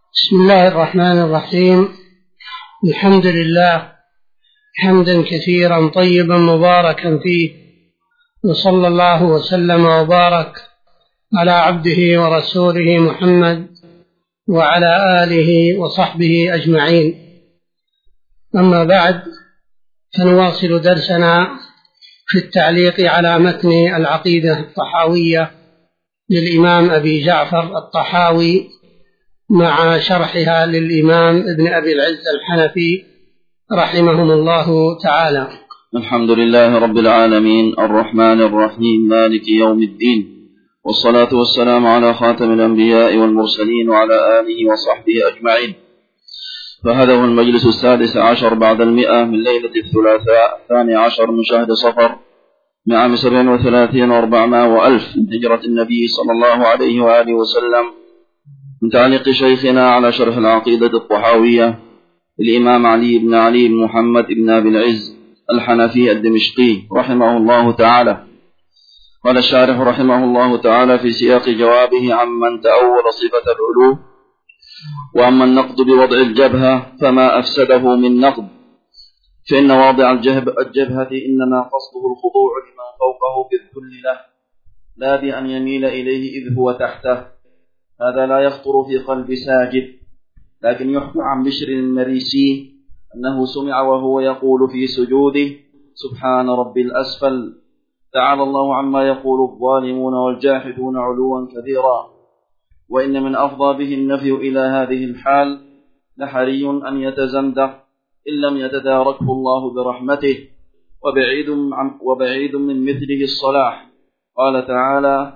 بسم الله الرحمن الرحيم. الحمد لله حمدا كثيرا طيبا مباركا فيه، وصلى الله وسلم وبارك على عبده ورسوله محمد وعلى آله وصحبه أجمعين. أما بعد، فنواصل درسنا في التعليق على متن العقيدة الطحاوية للإمام أبي جعفر الطحاوي مع شرحها للإمام ابن أبي العز الحنفي رحمهم الله تعالى. الحمد لله رب العالمين الرحمن الرحيم مالك يوم الدين، والصلاة والسلام على خاتم الأنبياء والمرسلين وعلى آله وصحبه أجمعين. فهذا هو المجلس 16 بعد 100 من ليلة الثلاثاء 12 من شهر صفر من عام 37 و400 وألف من هجرة النبي صلى الله عليه وآله وسلم، من تعليق شيخنا على شرح العقيدة الطحاوية الإمام علي بن علي بن محمد بن أبي العز الحنفي الدمشقي رحمه الله تعالى. قال الشارح رحمه الله تعالى في سياق جوابه عمن تأول صفة العلو: وأما النقد بوضع الجبهة فما أفسده من نقد، فإن واضع الجبهة إنما قصده الخضوع لمن فوقه بالذل له، لا بأن يميل إليه إذ هو تحته. هذا لا يخطر في قلب ساجد، لكن يحكى عن بشر المريسي أنه سمع وهو يقول في سجوده: سبحان ربي الأسفل، تعالى الله عما يقول الظالمون والجاحدون علوا كبيرا. وإن من أفضى به النفي إلى هذه الحال لحري أن يتزندق إن لم يتداركه الله برحمته، وبعيد من مثله الصلاح. قال تعالى: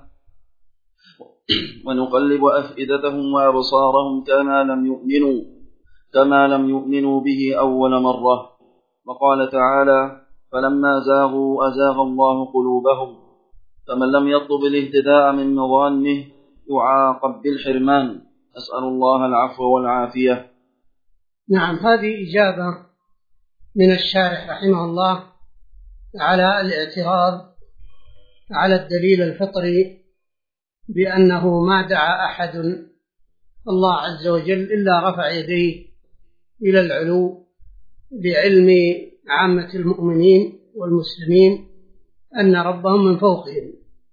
ونقلب أفئدتهم وأبصارهم كما لم يؤمنوا به أول مرة. وقال تعالى: فلما زاغوا أزاغ الله قلوبهم، فمن لم يطلب الاهتداء من مظانه يعاقب بالحرمان. أسأل الله العفو والعافية. نعم، هذه إجابة من الشارح رحمه الله على الاعتراض على الدليل الفطري بأنه ما دعا أحد الله عز وجل إلا رفع يديه إلى العلو، بعلم عامة المؤمنين والمسلمين أن ربهم من فوقهم.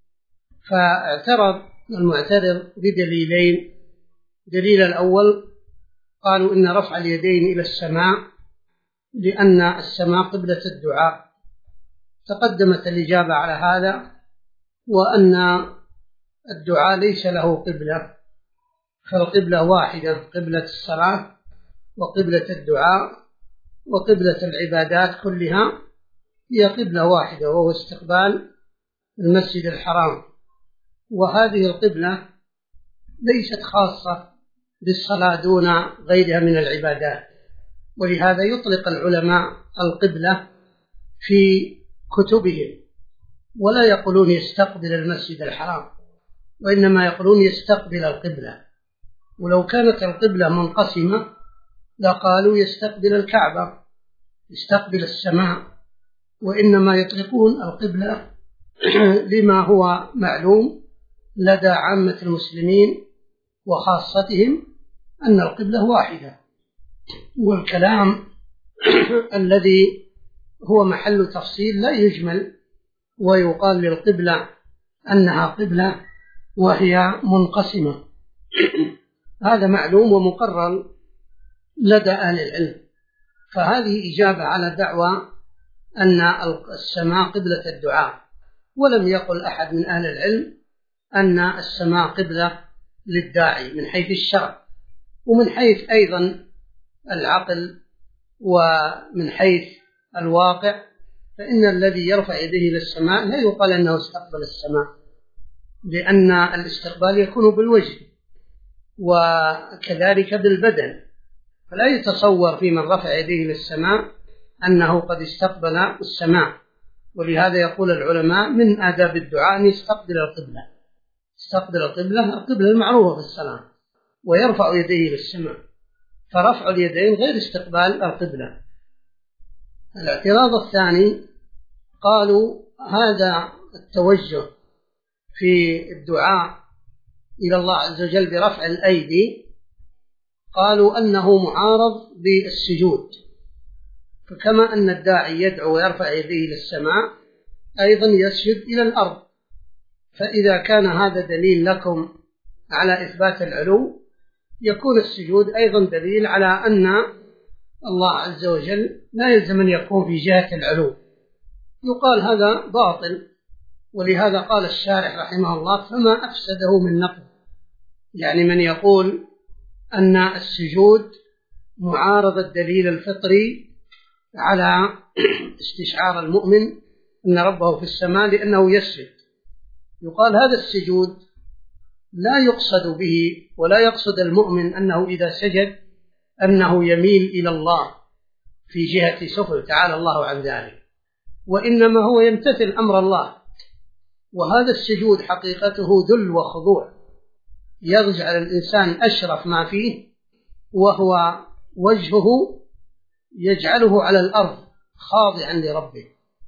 فاعترض المعترض بدليلين. دليل الأول قالوا إن رفع اليدين إلى السماء لأن السماء قبلة الدعاء. تقدمت الإجابة على هذا، وأن الدعاء ليس له قبلة، فالقبلة واحدة: قبلة الصلاة وقبلة الدعاء وقبلة العبادات كلها هي قبلة واحدة، وهو استقبال المسجد الحرام. وهذه القبلة ليست خاصة بالصلاة دون غيرها من العبادات، ولهذا يطلق العلماء القبلة في كتبهم، ولا يقولون يستقبل المسجد الحرام، وإنما يقولون يستقبل القبلة. ولو كانت القبلة منقسمة لقالوا يستقبل الكعبة، يستقبل السماء، وإنما يطلقون القبلة لما هو معلوم لدى عامة المسلمين وخاصتهم أن القبلة واحدة. والكلام الذي هو محل تفصيل لا يجمل ويقال للقبلة أنها قبلة وهي منقسمة. هذا معلوم ومقرر لدى أهل العلم. فهذه إجابة على دعوى أن السماء قبلة الدعاء. ولم يقل أحد من أهل العلم أن السماء قبلة للداعي من حيث الشرع، ومن حيث أيضا العقل، ومن حيث الواقع، فإن الذي يرفع يديه للسماء لا يقال أنه استقبل السماء، لأن الاستقبال يكون بالوجه وكذلك بالبدن، فلا يتصور في من رفع يديه للسماء أنه قد استقبل السماء. ولهذا يقول العلماء من آداب الدعاء أن يستقبل القبلة. استقبل القبلة المعروفة في الصلاة، ويرفع يديه للسماء، فرفع اليدين غير استقبال القبلة. الاعتراض الثاني قالوا هذا التوجه في الدعاء إلى الله عز وجل برفع الأيدي قالوا أنه معارض بالسجود، فكما أن الداعي يدعو ويرفع يديه للسماء أيضا يسجد إلى الأرض، فإذا كان هذا دليل لكم على إثبات العلو، يكون السجود أيضا دليل على أن الله عز وجل لا يلزم أن يكون في جهة العلو. يقال هذا باطل، ولهذا قال الشارح رحمه الله: فما أفسده من نقل. يعني من يقول أن السجود معارض الدليل الفطري على استشعار المؤمن أن ربه في السماء لأنه يسجد، يقال هذا السجود لا يقصد به ولا يقصد المؤمن أنه إذا سجد أنه يميل إلى الله في جهة سفل تعالى الله عن ذلك، وإنما هو يمتثل أمر الله. وهذا السجود حقيقته ذل وخضوع، يجعل الإنسان أشرف ما فيه، وهو وجهه يجعله على الأرض خاضعا لربه،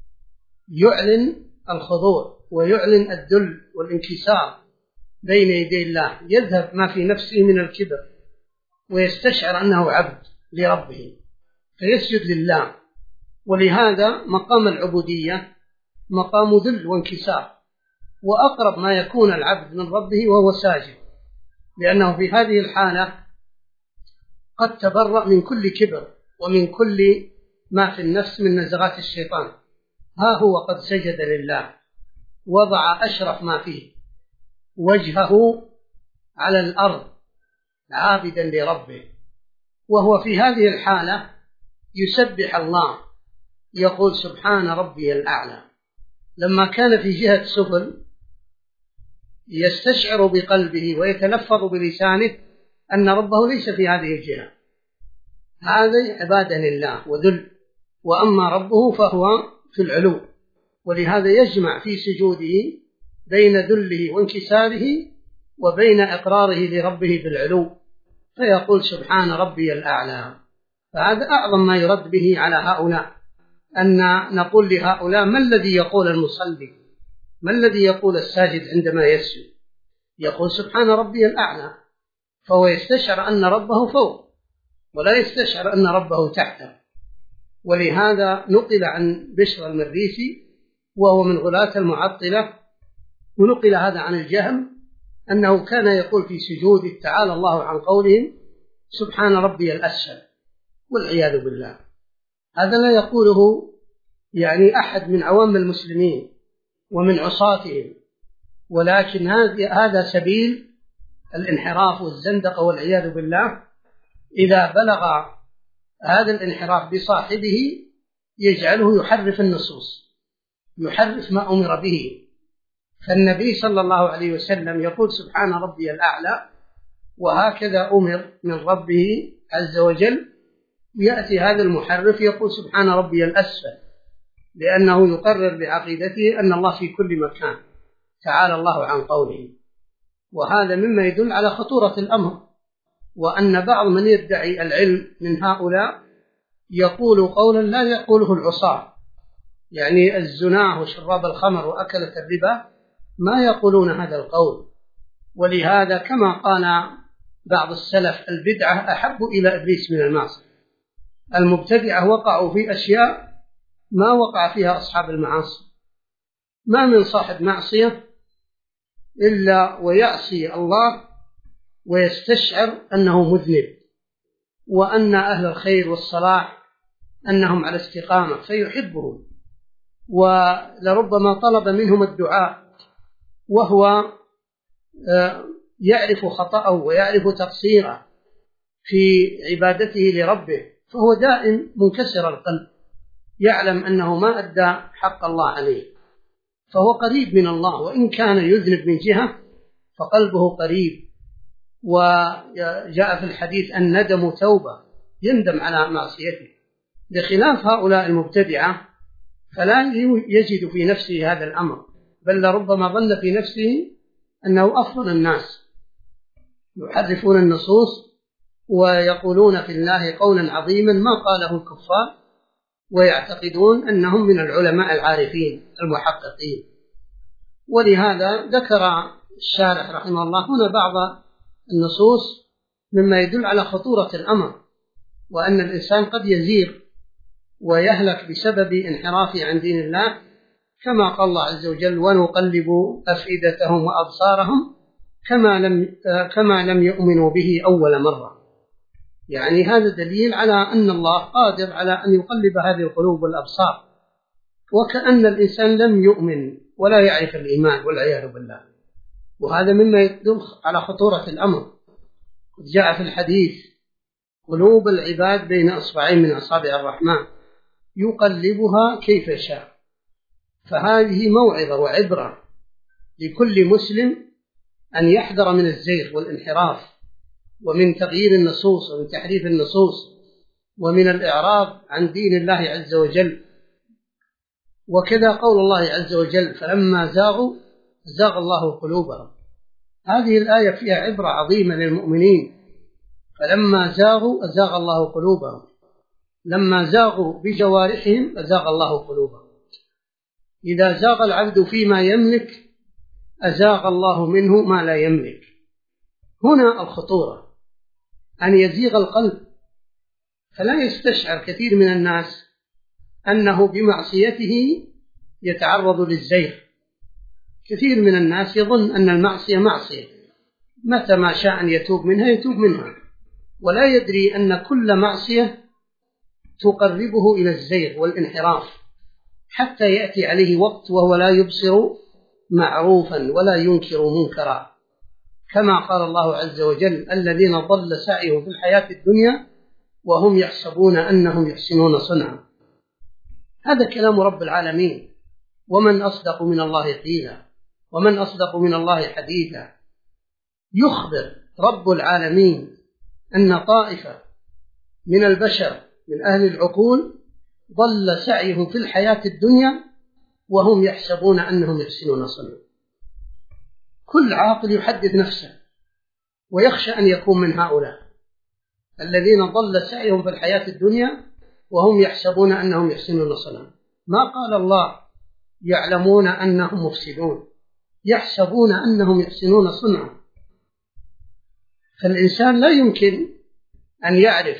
يعلن الخضوع ويعلن الذل والانكسار بين يدي الله، يذهب ما في نفسه من الكبر ويستشعر أنه عبد لربه فيسجد لله. ولهذا مقام العبودية مقام ذل وانكسار، وأقرب ما يكون العبد من ربه وهو ساجد، لأنه في هذه الحالة قد تبرأ من كل كبر ومن كل ما في النفس من نزغات الشيطان. ها هو قد سجد لله، وضع أشرف ما فيه، وجهه على الأرض عابدا لربه، وهو في هذه الحالة يسبح الله، يقول: سبحان ربي الأعلى. لما كان في جهة سفل يستشعر بقلبه ويتلفظ بلسانه أن ربه ليس في هذه الجهة، هذا عبادة لله وذل، وأما ربه فهو في العلو. ولهذا يجمع في سجوده بين ذله وانكساره وبين إقراره لربه بالعلو، فيقول: سبحان ربي الأعلى. فهذا أعظم ما يرد به على هؤلاء، أن نقول لهؤلاء: ما الذي يقول المصلي، ما الذي يقول الساجد عندما يسجد؟ يقول: سبحان ربي الأعلى، فهو يستشعر أن ربه فوق ولا يستشعر أن ربه تحته. ولهذا نقل عن بشر المريسي وهو من غلاة المعطلة، ونقل هذا عن الجهم، أنه كان يقول في سجود تعالى الله عن قولهم: سبحان ربي الأسفل، والعياذ بالله. هذا لا يقوله يعني أحد من عوام المسلمين ومن عصاتهم، ولكن هذا سبيل الانحراف والزندقة والعياذ بالله. إذا بلغ هذا الانحراف بصاحبه يجعله يحرف النصوص، يحرف ما أمر به. فالنبي صلى الله عليه وسلم يقول: سبحان ربي الأعلى، وهكذا أمر من ربه عز وجل. يأتي هذا المحرف يقول: سبحان ربي الأسفل، لأنه يقرر بعقيدته أن الله في كل مكان تعالى الله عن قوله. وهذا مما يدل على خطورة الأمر، وأن بعض من يدعي العلم من هؤلاء يقول قولا لا يقوله العصاة، يعني الزناه وشراب الخمر وأكلة الربا ما يقولون هذا القول. ولهذا كما قال بعض السلف: البدعة أحب إلى إبليس من المعصية. المبتدعة وقعوا في أشياء ما وقع فيها أصحاب المعاصي. ما من صاحب معصية إلا ويعصي الله ويستشعر أنه مذنب، وأن أهل الخير والصلاح أنهم على استقامة فيحبهم، ولربما طلب منهم الدعاء وهو يعرف خطأه ويعرف تقصيره في عبادته لربه، فهو دائم منكسر القلب، يعلم أنه ما أدى حق الله عليه، فهو قريب من الله، وإن كان يذنب من جهة فقلبه قريب. وجاء في الحديث: الندم توبة، يندم على معصيته، بخلاف هؤلاء المبتدعة فلا يجد في نفسه هذا الأمر، بل لربما ظن في نفسه أنه أفضل الناس، يحرفون النصوص ويقولون في الله قولا عظيما ما قاله الكفار، ويعتقدون أنهم من العلماء العارفين المحققين. ولهذا ذكر الشارح رحمه الله هنا بعض النصوص مما يدل على خطورة الأمر، وأن الإنسان قد يزيغ ويهلك بسبب انحرافه عن دين الله، كما قال الله عز وجل: ونقلب أفئدتهم وأبصارهم كما لم يؤمنوا به أول مرة. يعني هذا دليل على أن الله قادر على أن يقلب هذه القلوب والأبصار، وكأن الإنسان لم يؤمن ولا يعرف الإيمان والعياذ بالله. وهذا مما يدل على خطورة الأمر. جاء في الحديث: قلوب العباد بين أصبعين من أصابع الرحمن يقلبها كيف شاء. فهذه موعظة وعبرة لكل مسلم أن يحذر من الزيغ والانحراف، ومن تغيير النصوص ومن تحريف النصوص، ومن الإعراض عن دين الله عز وجل. وكذا قول الله عز وجل: فلما زاغوا زاغ الله قلوبهم. هذه الآية فيها عبرة عظيمة للمؤمنين. فلما زاغوا أزاغ الله قلوبهم، لما زاغوا بجوارحهم أزاغ الله قلوبهم. إذا زاغ العبد فيما يملك أزاغ الله منه ما لا يملك. هنا الخطورة، أن يزيغ القلب، فلا يستشعر كثير من الناس أنه بمعصيته يتعرض للزيغ. كثير من الناس يظن أن المعصية معصية، متى ما شاء أن يتوب منها يتوب منها، ولا يدري أن كل معصية تقربه إلى الزيغ والانحراف، حتى يأتي عليه وقت وهو لا يبصر معروفا ولا ينكر منكرا، كما قال الله عز وجل: الذين ضل سعيهم في الحياة الدنيا وهم يحسبون أنهم يحسنون صنعا. هذا كلام رب العالمين، ومن أصدق من الله قيلا، ومن أصدق من الله حديثا. يخبر رب العالمين أن طائفة من البشر من أهل العقول ضل سعيهم في الحياة الدنيا وهم يحسبون أنهم يحسنون صنعا. كل عاقل يحدث نفسه ويخشى أن يكون من هؤلاء الذين ضل سعيهم في الحياة الدنيا وهم يحسبون أنهم يحسنون صنعا. ما قال الله يعلمون أنهم مفسدون، يحسبون أنهم يحسنون صنعا. فالإنسان لا يمكن أن يعرف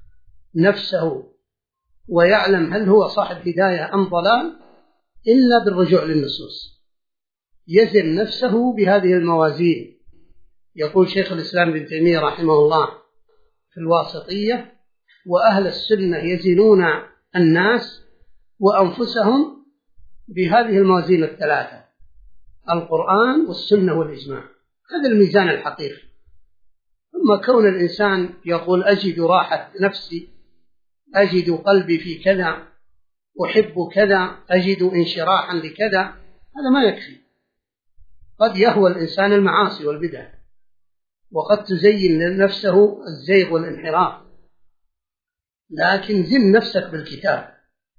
نفسه ويعلم هل هو صاحب هداية أم ضلال إلا بالرجوع للنصوص. يزن نفسه بهذه الموازين. يقول شيخ الإسلام ابن تيمية رحمه الله في الواسطية: وأهل السنة يزنون الناس وأنفسهم بهذه الموازين الثلاثة: القرآن والسنة والإجماع. هذا الميزان الحقيقي. أما كون الإنسان يقول أجد راحة نفسي، أجد قلبي في كذا، أحب كذا، أجد انشراحا لكذا، هذا ما يكفي. قد يهوى الإنسان المعاصي والبدع، وقد تزين لنفسه الزيغ والانحراف، لكن زن نفسك بالكتاب.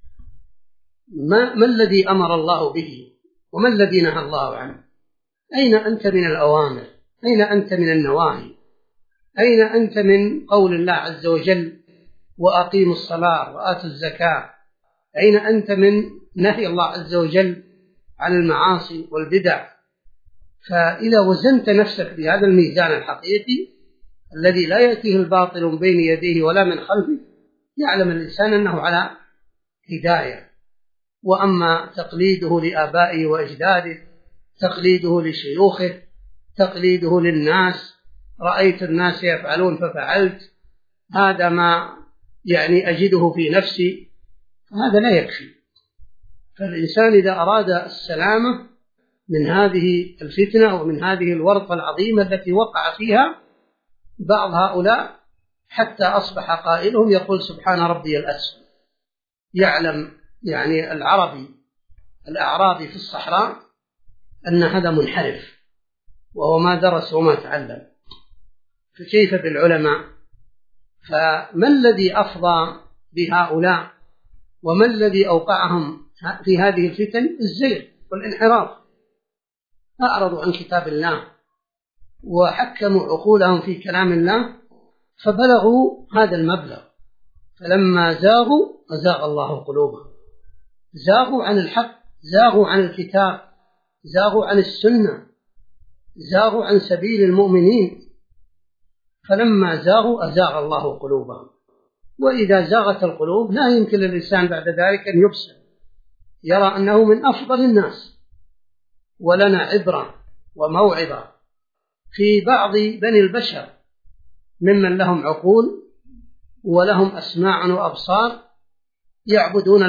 ما الذي أمر الله به وما الذي نهى الله عنه؟ أين أنت من الأوامر؟ أين أنت من النواهي؟ أين أنت من قول الله عز وجل: وأقيموا الصلاة وآتوا الزكاة؟ أين أنت من نهي الله عز وجل عن المعاصي والبدع؟ فإذا وزنت نفسك بهذا الميزان الحقيقي الذي لا يأتيه الباطل من بين يديه ولا من خلفه، يعلم الإنسان أنه على هداية. وأما تقليده لآبائه وأجداده، تقليده لشيوخه، تقليده للناس، رأيت الناس يفعلون ففعلت، هذا ما أجده في نفسي، هذا لا يكفي. فالإنسان إذا أراد السلامة من هذه الفتنة ومن هذه الورطة العظيمة التي وقع فيها بعض هؤلاء، حتى أصبح قائلهم يقول: سبحان ربي الأسفل. يعلم الأعرابي في الصحراء أن هذا منحرف وهو ما درس وما تعلم، فكيف بالعلماء؟ فما الذي أفضى بهؤلاء وما الذي أوقعهم في هذه الفتن؟ الزيغ والانحراف. أعرضوا عن كتاب الله وحكموا عقولهم في كلام الله فبلغوا هذا المبلغ. فلما زاغوا أزاغ الله قلوبهم. زاغوا عن الحق، زاغوا عن الكتاب، زاغوا عن السنة، زاغوا عن سبيل المؤمنين، فلما زاغوا أزاغ الله قلوبهم. وإذا زاغت القلوب لا يمكن للإنسان بعد ذلك أن يبصر، يرى أنه من أفضل الناس. ولنا عبرة وموعظة في بعض بني البشر ممن لهم عقول ولهم أسماع وأبصار يعبدون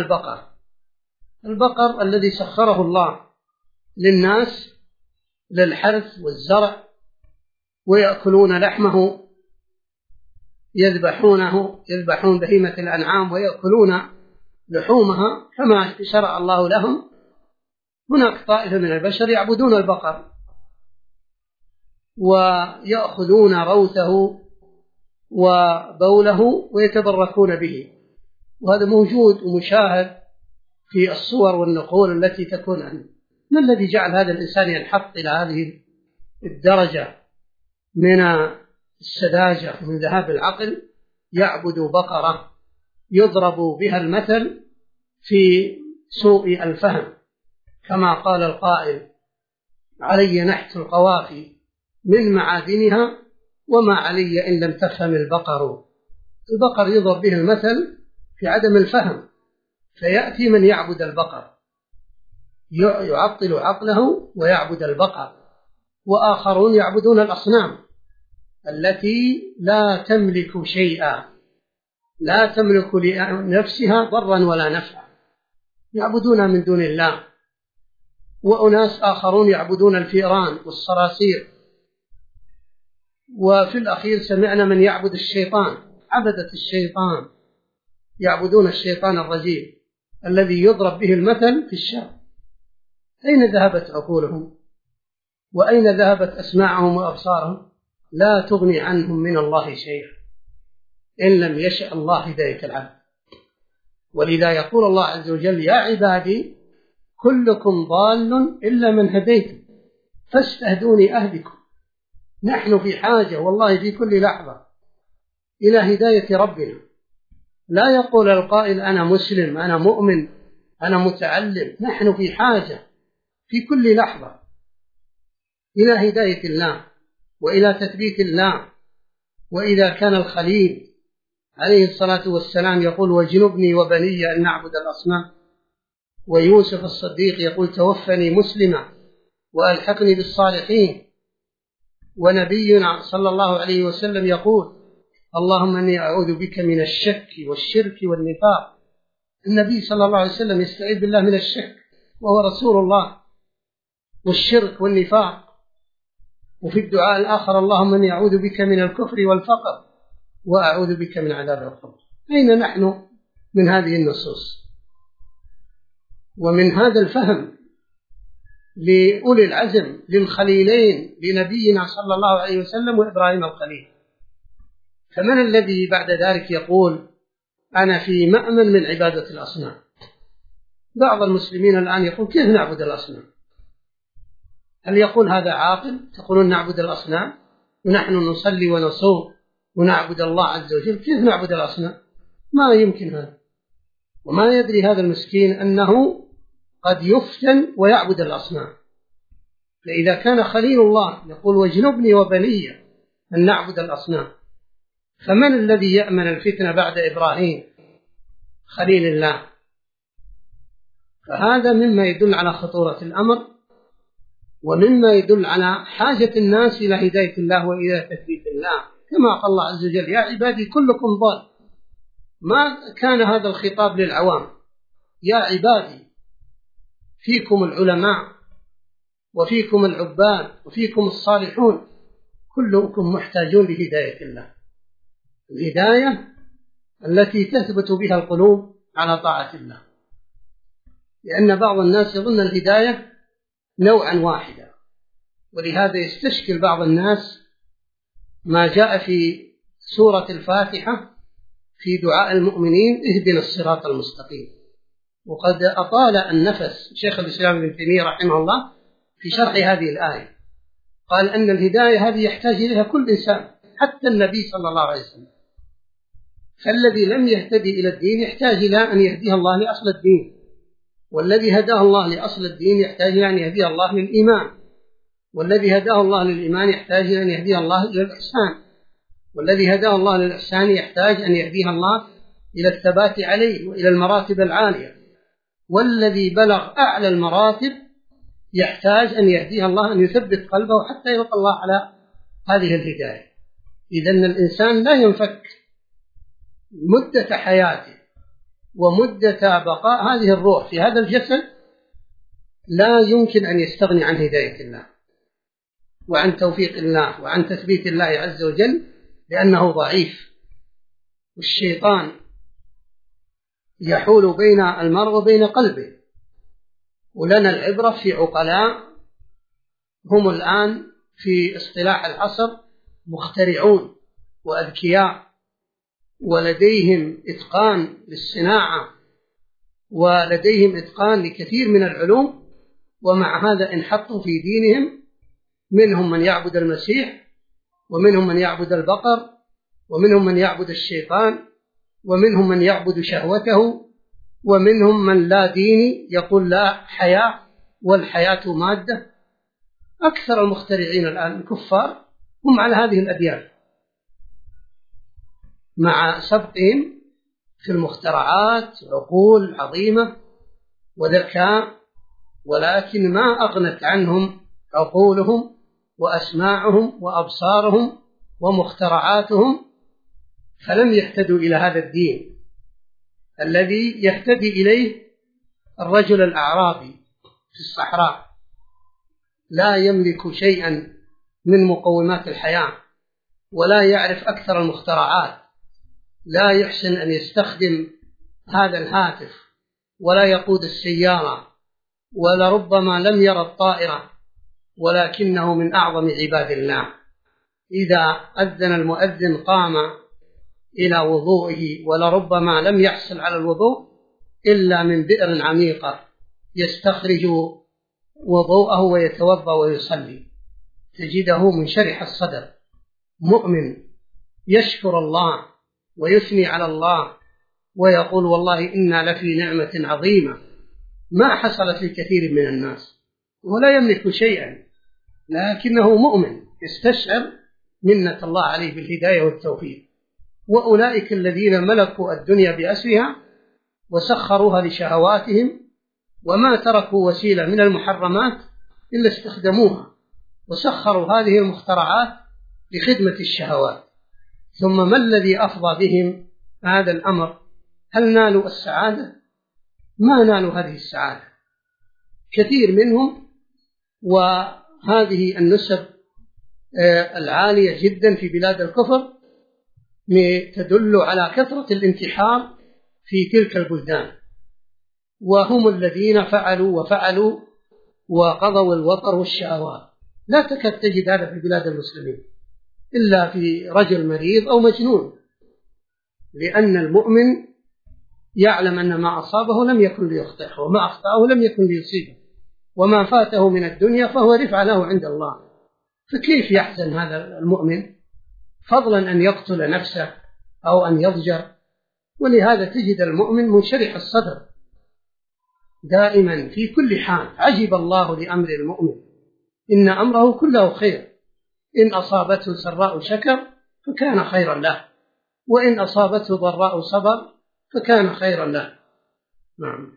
البقر الذي سخره الله للناس للحرث والزرع، ويأكلون لحمه، يذبحون بهيمة الأنعام ويأكلون لحومها كما شرع الله لهم. هناك طائفة من البشر يعبدون البقر ويأخذون روثه وبوله ويتبركون به، وهذا موجود ومشاهد في الصور والنقول التي تكون عنه. ما الذي جعل هذا الإنسان ينحط إلى هذه الدرجة من السذاجة ومن ذهاب العقل؟ يعبد بقرة يضرب بها المثل في سوء الفهم، كما قال القائل: علي نحت القوافي من معادنها وما علي إن لم تفهم البقر. البقر يضرب به المثل في عدم الفهم، فيأتي من يعبد البقر يعطل عقله ويعبد البقر، وآخرون يعبدون الأصنام التي لا تملك شيئا، لا تملك لنفسها ضرا ولا نفعا، يعبدون من دون الله. وأناس آخرون يعبدون الفئران والصراصير. وفي الأخير سمعنا من يعبد الشيطان، عبدة الشيطان، يعبدون الشيطان الرجيم الذي يضرب به المثل في الشر. أين ذهبت عقولهم؟ وأين ذهبت أسماعهم وأبصارهم؟ لا تغني عنهم من الله شيئا إن لم يشأ الله هداية العبد. ولذا يقول الله عز وجل: يا عبادي كلكم ضال إلا من هديت فاستهدوني أهدكم. نحن في حاجة والله في كل لحظة إلى هداية ربنا. لا يقول القائل: أنا مسلم، أنا مؤمن، أنا متعلم. نحن في حاجة في كل لحظة إلى هداية الله وإلى تثبيت الله. وإذا كان الخليل عليه الصلاة والسلام يقول: واجنبني وبني أن نعبد الأصنام، ويوسف الصديق يقول: توفني مسلما وألحقني بالصالحين، ونبينا صلى الله عليه وسلم يقول: اللهم إني أعوذ بك من الشك والشرك والنفاق. النبي صلى الله عليه وسلم يستعيذ بالله من الشك وهو رسول الله، والشرك والنفاق. وفي الدعاء الآخر: اللهم إني أعوذ بك من الكفر والفقر وأعوذ بك من عذاب القبر. أين نحن من هذه النصوص ومن هذا الفهم لأولي العزم للخليلين لنبينا صلى الله عليه وسلم وإبراهيم الخليل؟ فمن الذي بعد ذلك يقول: أنا في مأمن من عبادة الأصنام؟ بعض المسلمين الآن يقول: كيف نعبد الأصنام؟ هل يقول هذا عاقل؟ تقولون نعبد الأصنام ونحن نصلي ونصوم ونعبد الله عز وجل، كيف نعبد الأصنام؟ ما يمكن هذا. وما يدري هذا المسكين أنه قد يفتن ويعبد الأصنام. فإذا كان خليل الله يقول: واجنبني وبني أن نعبد الأصنام، فمن الذي يأمن الفتنة بعد إبراهيم خليل الله؟ فهذا مما يدل على خطورة الأمر، ومما يدل على حاجة الناس إلى هداية الله وإلى تثبيت الله، كما قال الله عز وجل: يا عبادي كلكم ضال. ما كان هذا الخطاب للعوام: يا عبادي فيكم العلماء وفيكم العباد وفيكم الصالحون، كلكم محتاجون لهداية الله، الهداية التي تثبت بها القلوب على طاعة الله. لأن بعض الناس يظن الهداية نوعا واحدا، ولهذا يستشكل بعض الناس ما جاء في سورة الفاتحة في دعاء المؤمنين: اهدنا الصراط المستقيم. وقد أطال النفس شيخ الإسلام ابن تيمية رحمه الله في شرح هذه الآية، قال أن الهداية هذه يحتاج إليها كل إنسان، حتى النبي صلى الله عليه وسلم. فالذي لم يهتدي إلى الدين يحتاج إلى أن يهديه الله لأصل الدين، والذي هداه الله لأصل الدين يحتاج إلى أن يهديه الله للإيمان، والذي هداه الله للإيمان يحتاج إلى أن يهديه الله إلى الإحسان، والذي هداه الله للإحسان يحتاج أن يهديه الله إلى الثبات عليه وإلى المراتب العالية، والذي بلغ أعلى المراتب يحتاج أن يهديه الله، أن يثبت قلبه حتى يلقى الله على هذه الهداية. إذن الإنسان لا ينفك مدة حياته ومدة بقاء هذه الروح في هذا الجسد، لا يمكن أن يستغني عن هداية الله وعن توفيق الله وعن تثبيت الله عز وجل، لأنه ضعيف، والشيطان يحول بين المرء وبين قلبه. ولنا العبرة في عقلاء هم الآن في اصطلاح العصر مخترعون وأذكياء، ولديهم إتقان للصناعة ولديهم إتقان لكثير من العلوم، ومع هذا انحطوا في دينهم. منهم من يعبد المسيح، ومنهم من يعبد البقر، ومنهم من يعبد الشيطان، ومنهم من يعبد شهوته، ومنهم من لا ديني يقول لا حياة والحياة مادة. أكثر المخترعين الآن الكفار هم على هذه الأديان، مع سبقهم في المخترعات عقول عظيمة وذكاء، ولكن ما أغنت عنهم عقولهم وأسماعهم وأبصارهم ومخترعاتهم، فلم يهتدوا إلى هذا الدين الذي يهتدي إليه الرجل الأعرابي في الصحراء، لا يملك شيئا من مقومات الحياة ولا يعرف أكثر المخترعات، لا يحسن أن يستخدم هذا الهاتف ولا يقود السيارة، ولربما لم يرى الطائرة، ولكنه من أعظم عباد الله. إذا أذن المؤذن قام إلى وضوئه، ولربما لم يحصل على الوضوء إلا من بئر عميقة يستخرج وضوءه ويتوضأ ويصلي. تجده منشرح الصدر مؤمن يشكر الله ويثني على الله ويقول والله إنا لفي نعمة عظيمة ما حصلت لكثير من الناس، ولا يملك شيئا، لكنه مؤمن يستشعر منة الله عليه بالهداية والتوفيق. وأولئك الذين ملكوا الدنيا بأسرها وسخروها لشهواتهم، وما تركوا وسيلة من المحرمات إلا استخدموها، وسخروا هذه المخترعات لخدمة الشهوات. ثم ما الذي أفضى بهم هذا الأمر؟ هل نالوا السعادة؟ ما نالوا هذه السعادة. كثير منهم، وهذه النسب العالية جدا في بلاد الكفر تدل على كثرة الانتحار في تلك البلدان، وهم الذين فعلوا وقضوا الوطر والشهوات. لا تكاد تجد هذا في بلاد المسلمين إلا في رجل مريض أو مجنون، لأن المؤمن يعلم أن ما أصابه لم يكن ليخطئه، وما أخطأه لم يكن ليصيبه، وما فاته من الدنيا فهو رفع له عند الله. فكيف يحزن هذا المؤمن، فضلا أن يقتل نفسه أو أن يضجر؟ ولهذا تجد المؤمن منشرح الصدر دائما في كل حال. عجب الله لأمر المؤمن، إن أمره كله خير، إن أصابته سراء شكر فكان خيرا له، وإن أصابته ضراء صبر فكان خيرا له. نعم.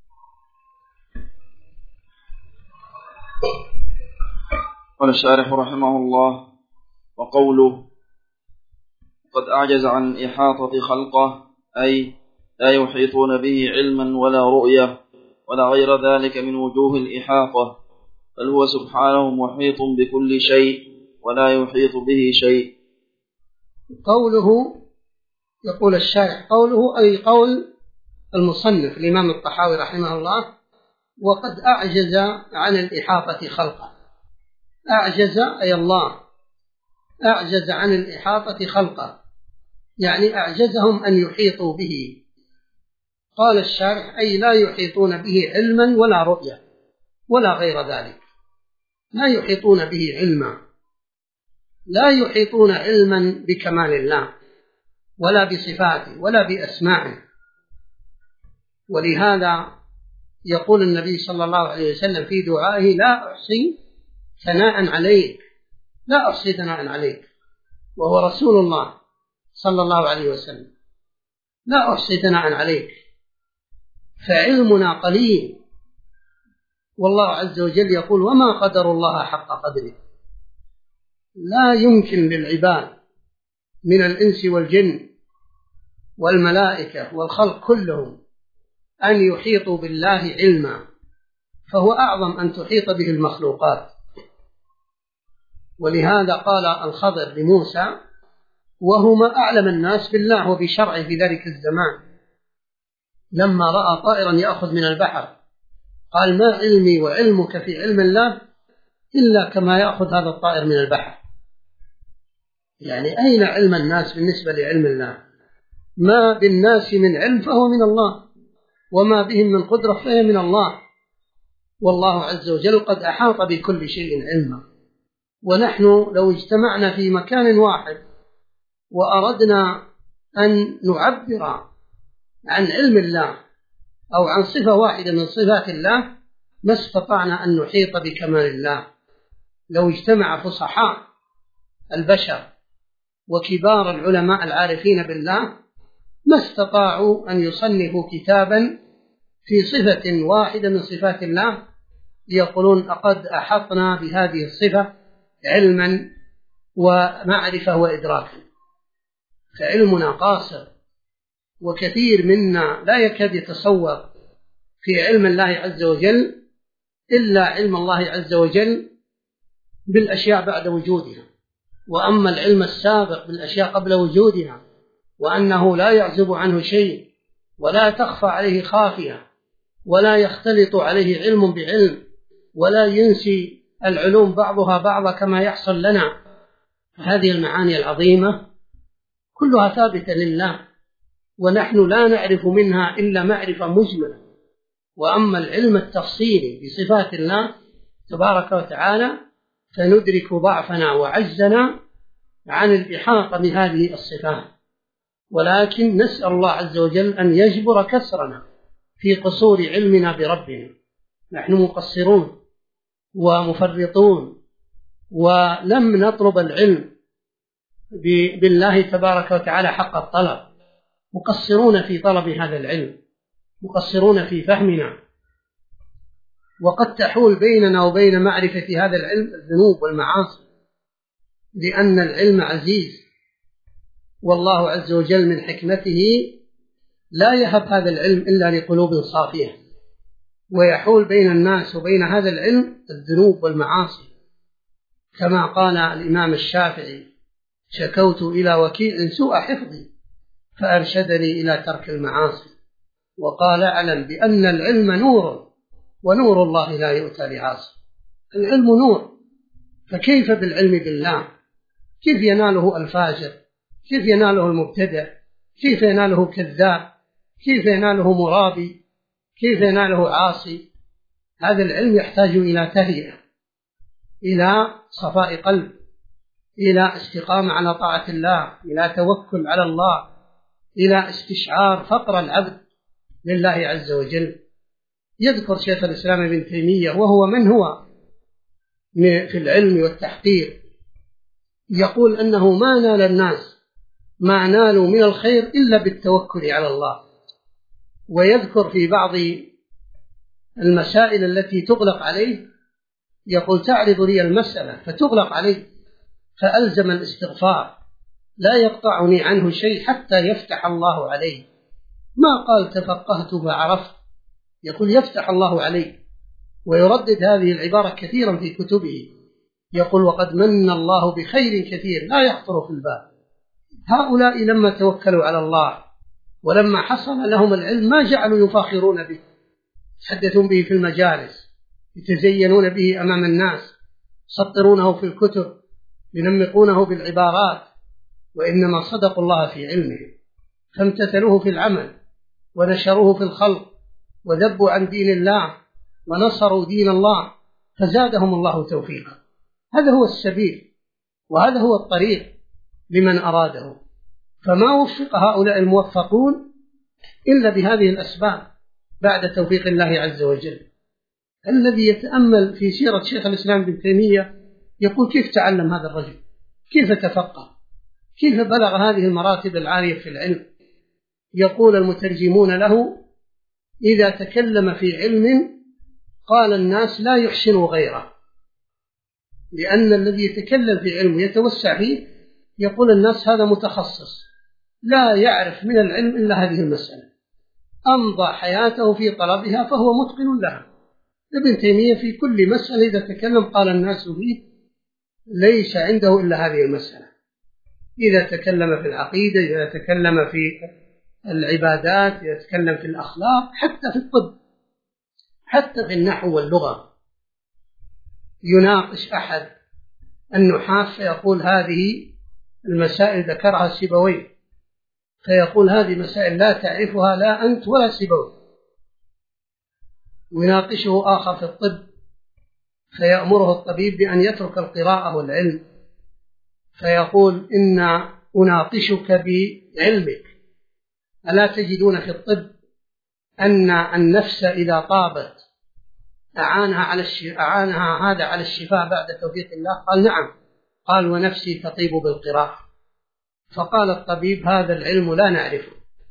قال الشارح رحمه الله: وقوله قد أعجز عن إحاطة خلقه، أي لا يحيطون به علما ولا رؤية ولا غير ذلك من وجوه الإحاطة، بل هو سبحانه محيط بكل شيء ولا يحيط به شيء. قوله، يقول الشارح قوله أي قول المصنف الإمام الطحاوي رحمه الله: وقد أعجز عن الإحاطة خلقه. أعجز أي الله أعجز عن الإحاطة خلقه، يعني أعجزهم أن يحيطوا به. قال الشارح أي لا يحيطون به علما ولا رؤية ولا غير ذلك، لا يحيطون به علما، لا يحيطون علما بكمال الله ولا بصفاته ولا بأسمائه. ولهذا يقول النبي صلى الله عليه وسلم في دعائه: لا أحصي ثناء عليك، لا أحصي ثناء عليك. وهو رسول الله صلى الله عليه وسلم. لا أحصي ثناء عليك، فعلمنا قليل، والله عز وجل يقول وما قدر الله حق قدره. لا يمكن للعباد من الإنس والجن والملائكة والخلق كلهم أن يحيطوا بالله علما، فهو أعظم أن تحيط به المخلوقات. ولهذا قال الخضر لموسى وهما أعلم الناس بالله وبشرعه في ذلك الزمان، لما رأى طائرا يأخذ من البحر قال ما علمي وعلمك في علم الله إلا كما يأخذ هذا الطائر من البحر. يعني أين علم الناس بالنسبة لعلم الله؟ ما بالناس من علم فهو من الله، وما بهم من قدرة فهي من الله، والله عز وجل قد أحاط بكل شيء علما. ونحن لو اجتمعنا في مكان واحد وأردنا أن نعبر عن علم الله أو عن صفة واحدة من صفات الله ما استطعنا أن نحيط بكمال الله. لو اجتمع فصحاء البشر وكبار العلماء العارفين بالله ما استطاعوا أن يصنفوا كتابا في صفة واحدة من صفات الله يقولون لقد أحطنا بهذه الصفة علما ومعرفة وإدراكا. فعلمنا قاصر، وكثير منا لا يكاد يتصور في علم الله عز وجل إلا علم الله عز وجل بالأشياء بعد وجودها، وأما العلم السابق بالأشياء قبل وجودها، وأنه لا يعزب عنه شيء ولا تخفى عليه خافية ولا يختلط عليه علم بعلم ولا ينسي العلوم بعضها بعضا كما يحصل لنا. هذه المعاني العظيمة كلها ثابتة لله، ونحن لا نعرف منها إلا معرفة مجملة. وأما العلم التفصيلي بصفات الله تبارك وتعالى فندرك ضعفنا وعجزنا عن الإحاطة بهذه الصفات، ولكن نسأل الله عز وجل أن يجبر كسرنا في قصور علمنا بربنا. نحن مقصرون ومفرطون، ولم نطلب العلم بالله تبارك وتعالى حق الطلب، مقصرون في طلب هذا العلم، مقصرون في فهمنا، وقد تحول بيننا وبين معرفة هذا العلم الذنوب والمعاصي، لأن العلم عزيز، والله عز وجل من حكمته لا يهب هذا العلم إلا لقلوب صافية، ويحول بين الناس وبين هذا العلم الذنوب والمعاصي، كما قال الإمام الشافعي شكوت إلى وكيع سوء حفظي فأرشدني إلى ترك المعاصي. وقال اعلم بأن العلم نور ونور الله لا يؤتى لعاصي. العلم نور، فكيف بالعلم بالله؟ كيف يناله الفاجر؟ كيف يناله المبتدع؟ كيف يناله كذاب؟ كيف يناله مرابي؟ كيف يناله عاصي؟ هذا العلم يحتاج إلى تهيئة، إلى صفاء قلب، إلى استقامة على طاعة الله، إلى توكل على الله، إلى استشعار فقر العبد لله عز وجل. يذكر شيخ الإسلام ابن تيمية وهو من هو في العلم والتحقيق، يقول أنه ما نال الناس ما نالوا من الخير إلا بالتوكل على الله. ويذكر في بعض المسائل التي تغلق عليه يقول تعرض لي المسألة فتغلق عليه فألزم الاستغفار لا يقطعني عنه شيء حتى يفتح الله عليه. ما قال تفقهت فعرفت، يقول يفتح الله عليه. ويردد هذه العبارة كثيرا في كتبه، يقول وقد من الله بخير كثير لا يخطر في البال. هؤلاء لما توكلوا على الله ولما حصل لهم العلم ما جعلوا يفاخرون به، يتحدثون به في المجالس، يتزينون به أمام الناس، يسطرونه في الكتب، ينمقونه بالعبارات، وإنما صدقوا الله في علمه فامتثلوه في العمل ونشروه في الخلق وذبوا عن دين الله ونصروا دين الله فزادهم الله توفيقا. هذا هو السبيل وهذا هو الطريق لمن أراده. فما وفق هؤلاء الموفقون إلا بهذه الأسباب بعد توفيق الله عز وجل. الذي يتأمل في سيرة شيخ الإسلام ابن تيمية يقول كيف تعلم هذا الرجل؟ كيف تفقه؟ كيف بلغ هذه المراتب العالية في العلم؟ يقول المترجمون له: إذا تكلم في علم قال الناس لا يحسن غيره، لأن الذي يتكلم في علم يتوسع فيه يقول الناس هذا متخصص لا يعرف من العلم إلا هذه المسألة، أمضى حياته في طلبها فهو متقن لها. ابن تيمية في كل مسألة إذا تكلم قال الناس فيه ليس عنده إلا هذه المسألة. إذا تكلم في العقيدة، إذا تكلم في العبادات، إذا تكلم في الأخلاق، حتى في الطب، حتى في النحو واللغة، يناقش أحد النحاة فيقول هذه المسائل ذكرها سيبويه، فيقول هذه مسائل لا تعرفها لا أنت ولا سيبويه. ويناقشه آخر في الطب فيأمره الطبيب بأن يترك القراءة والعلم، فيقول إن أناقشك بعلمك، ألا تجدون في الطب أن النفس إذا طابت أعانها هذا على الشفاء بعد توفيق الله؟ قال نعم. قال ونفسي تطيب بالقراءة. فقال الطبيب هذا العلم لا نعرفه.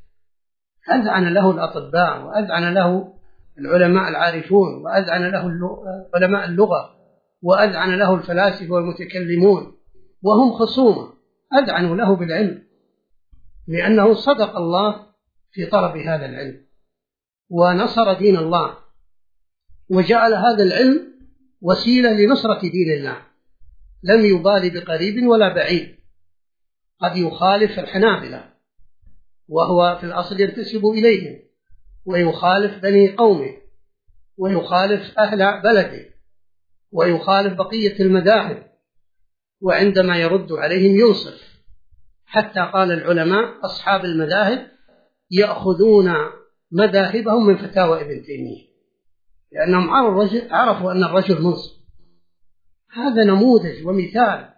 أذعن له الأطباء، وأذعن له العلماء العارفون، وأذعن له علماء اللغة، وأذعن له الفلاسفة والمتكلمون، وهم خصومه أذعنوا له بالعلم، لأنه صدق الله في طلب هذا العلم ونصر دين الله، وجعل هذا العلم وسيلة لنصرة دين الله، لم يبالي بقريب ولا بعيد. قد يخالف الحنابلة وهو في الأصل ينتسب إليهم، ويخالف بني قومه، ويخالف أهل بلده، ويخالف بقية المذاهب، وعندما يرد عليهم ينصف. حتى قال العلماء أصحاب المذاهب يأخذون مذاهبهم من فتاوى ابن تيمية، لأنهم عرفوا أن الرجل منصف. هذا نموذج ومثال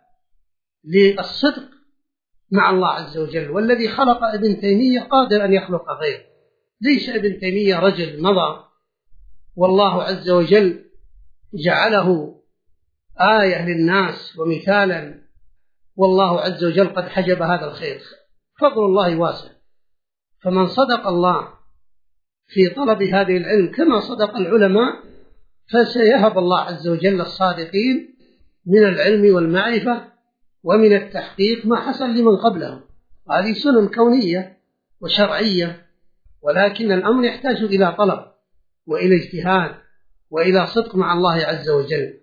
للصدق مع الله عز وجل. والذي خلق ابن تيمية قادر أن يخلق غيره. ليس ابن تيمية رجل مضى والله عز وجل جعله آية للناس ومثالا، والله عز وجل قد حجب هذا الخير. فضل الله واسع، فمن صدق الله في طلب هذه العلم كما صدق العلماء فسيهب الله عز وجل الصادقين من العلم والمعرفة ومن التحقيق ما حصل لمن قبلهم. هذه سنن كونية وشرعية، ولكن الأمر يحتاج إلى طلب وإلى اجتهاد وإلى صدق مع الله عز وجل.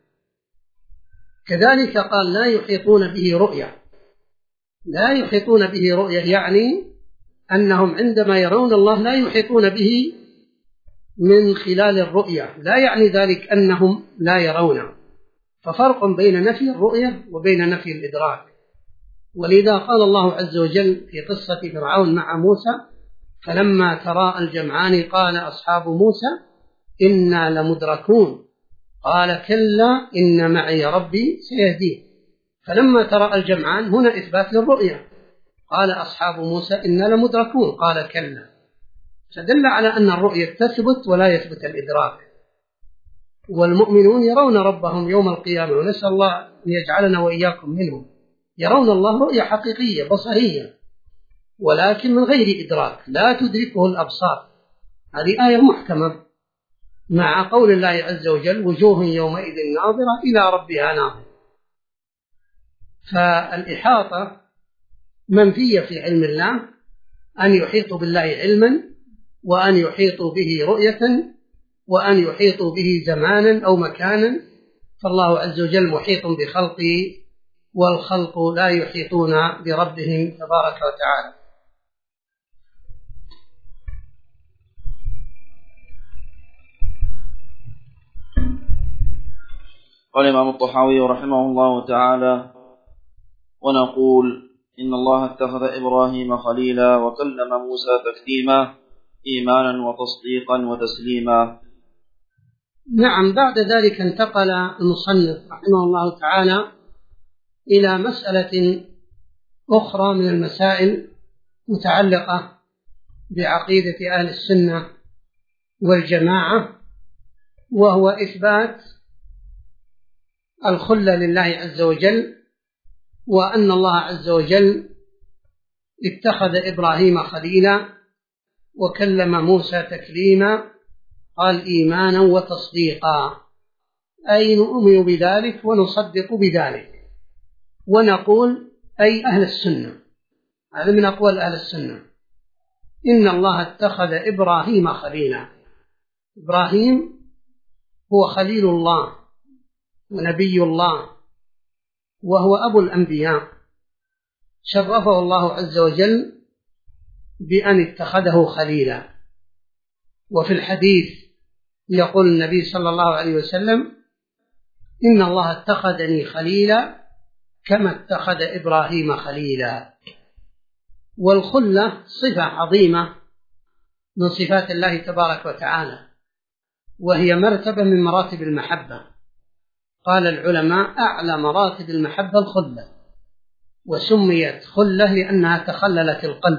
كذلك قال لا يحيطون به رؤية. لا يحيطون به رؤية يعني أنهم عندما يرون الله لا يحيطون به من خلال الرؤية، لا يعني ذلك أنهم لا يرونه. ففرق بين نفي الرؤية وبين نفي الإدراك. ولذا قال الله عز وجل في قصة فرعون مع موسى: فلما تراءى الجمعان قال أصحاب موسى إنا لمدركون قال كلا إن معي ربي سيهدين. فلما تراءى الجمعان هنا إثبات للرؤية، قال أصحاب موسى إنا لمدركون قال كلا، فدل على أن الرؤية تثبت ولا يثبت الإدراك. والمؤمنون يرون ربهم يوم القيامة، ونسأل الله أن يجعلنا وإياكم منهم. يرون الله رؤية حقيقية بصرية، ولكن من غير إدراك، لا تدركه الأبصار. هذه آية محكمة مع قول الله عز وجل: وجوه يومئذ ناظرة إلى ربها ناظرة. فالإحاطة منفية في علم الله، أن يحيطوا بالله علما، وأن يحيطوا به رؤية، وأن يحيطوا به زمانا أو مكانا. فالله عز وجل محيط بخلقه، والخلق لا يحيطون بربهم تبارك وتعالى. قال الإمام الطحاوي رحمه الله تعالى: ونقول إن الله اتخذ إبراهيم خليلا وكلم موسى تكليما إيمانا وتصديقا وتسليما. نعم. بعد ذلك انتقل المصنف رحمه الله تعالى إلى مسألة أخرى من المسائل متعلقة بعقيدة أهل السنة والجماعة، وهو إثبات الخلة لله عز وجل، وأن الله عز وجل اتخذ إبراهيم خليلا وكلم موسى تكليما، قال إيمانا وتصديقا، أي نؤمن بذلك ونصدق بذلك ونقول أي أهل السنة، هذا من أقوال أهل السنة، إن الله اتخذ إبراهيم خليلا. إبراهيم هو خليل الله ونبي الله وهو أبو الأنبياء، شرفه الله عز وجل بأن اتخذه خليلا. وفي الحديث يقول النبي صلى الله عليه وسلم: إن الله اتخذني خليلا كما اتخذ إبراهيم خليلا. والخلة صفة عظيمة من صفات الله تبارك وتعالى، وهي مرتبة من مراتب المحبة. قال العلماء: أعلى مراتب المحبة الخلة، وسميت خلة لأنها تخللت القلب.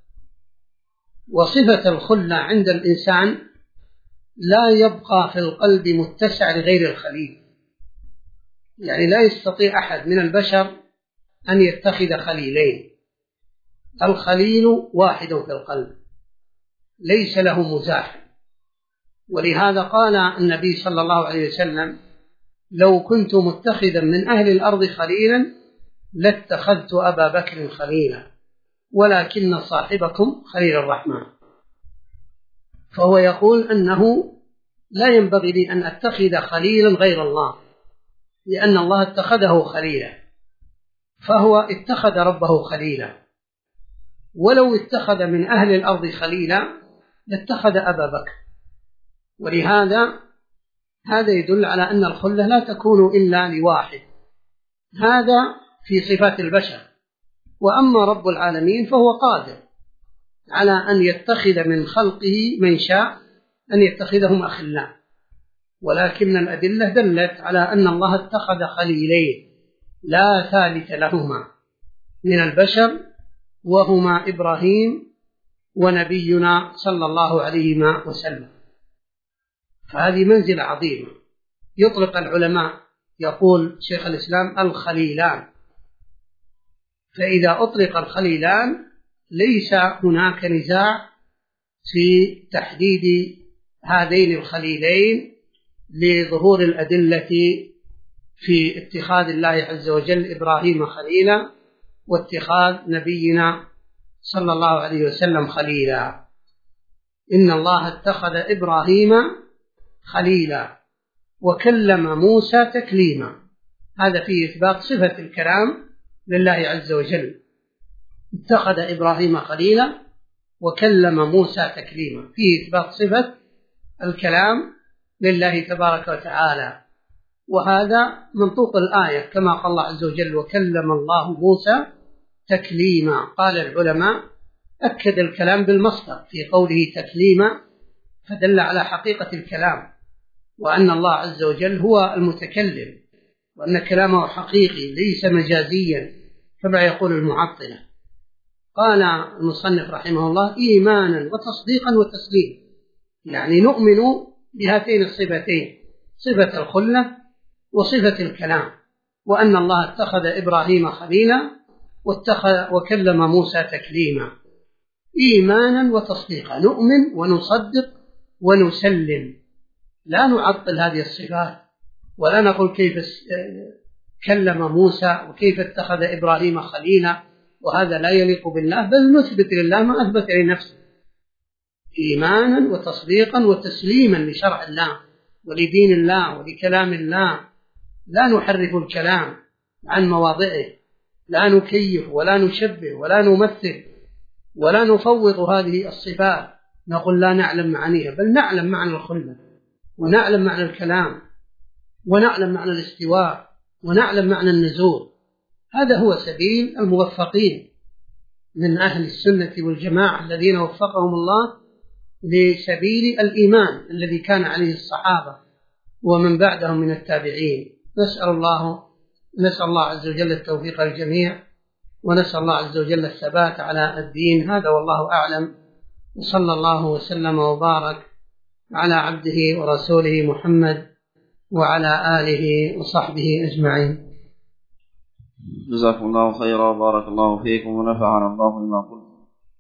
وصفة الخلة عند الإنسان لا يبقى في القلب متسع لغير الخليل، يعني لا يستطيع أحد من البشر أن يتخذ خليلين، الخليل واحد في القلب ليس له مزاح. ولهذا قال النبي صلى الله عليه وسلم: لو كنت متخذا من أهل الأرض خليلا لاتخذت أبا بكر خليلا ولكن صاحبكم خليل الرحمن. فهو يقول أنه لا ينبغي لي أن أتخذ خليلا غير الله، لأن الله اتخذه خليلا، فهو اتخذ ربه خليلا. ولو اتخذ من أهل الأرض خليلا لاتخذ أبا بكر. ولهذا هذا يدل على أن الخلة لا تكون إلا لواحد، هذا في صفات البشر. وأما رب العالمين فهو قادر على أن يتخذ من خلقه من شاء أن يتخذهم أخلاء، ولكن الأدلة دلت على أن الله اتخذ خليلين لا ثالث لهما من البشر، وهما إبراهيم ونبينا صلى الله عليه وسلم. فهذه منزلة عظيمة. يطلق العلماء، يقول شيخ الإسلام: الخليلان. فإذا أطلق الخليلان ليس هناك نزاع في تحديد هذين الخليلين لظهور الأدلة في اتخاذ الله عز وجل إبراهيم خليلا واتخاذ نبينا صلى الله عليه وسلم خليلا. إن الله اتخذ إبراهيم خليلا وكلم موسى تكليما، هذا فيه إثبات صفة الكلام لله عز وجل. اتخذ إبراهيم خليلا وكلم موسى تكليما، فيه إثبات صفة الكلام لله تبارك وتعالى، وهذا منطوق الآية كما قال الله عز وجل: وكلم الله موسى تكليما. قال العلماء: أكد الكلام بالمصدر في قوله تكليما، فدل على حقيقة الكلام، وأن الله عز وجل هو المتكلم، وأن كلامه حقيقي ليس مجازيا كما يقول المعطلة. قال المصنف رحمه الله: إيمانا وتصديقا وتسليما، يعني نؤمن بهاتين الصفتين، صفة الخلة وصفة الكلام، وأن الله اتخذ إبراهيم خليلا وكلم موسى تكليما. إيمانا وتصديقا، نؤمن ونصدق ونسلم، لا نعطل هذه الصفات ولا نقول كيف كلم موسى وكيف اتخذ إبراهيم خليلا، وهذا لا يليق بالله، بل نثبت لله ما أثبت لنفسه. إيمانا وتصديقا وتسليما لشرع الله ولدين الله ولكلام الله، لا نحرف الكلام عن مواضعه، لا نكيف ولا نشبه ولا نمثل ولا نفوض هذه الصفات، نقول لا نعلم معانيها، بل نعلم معنى الخلة ونعلم معنى الكلام ونعلم معنى الاستواء ونعلم معنى النزول. هذا هو سبيل الموفقين من أهل السنة والجماعة الذين وفقهم الله لسبيل الإيمان الذي كان عليه الصحابة ومن بعدهم من التابعين. نسأل الله عز وجل التوفيق للجميع، ونسأل الله عز وجل الثبات على الدين. هذا والله أعلم، وصلى الله وسلم وبارك على عبده ورسوله محمد وعلى آله وصحبه أجمعين. جزاكم الله خيرا، بارك الله فيكم ونفعنا الله بما قلت.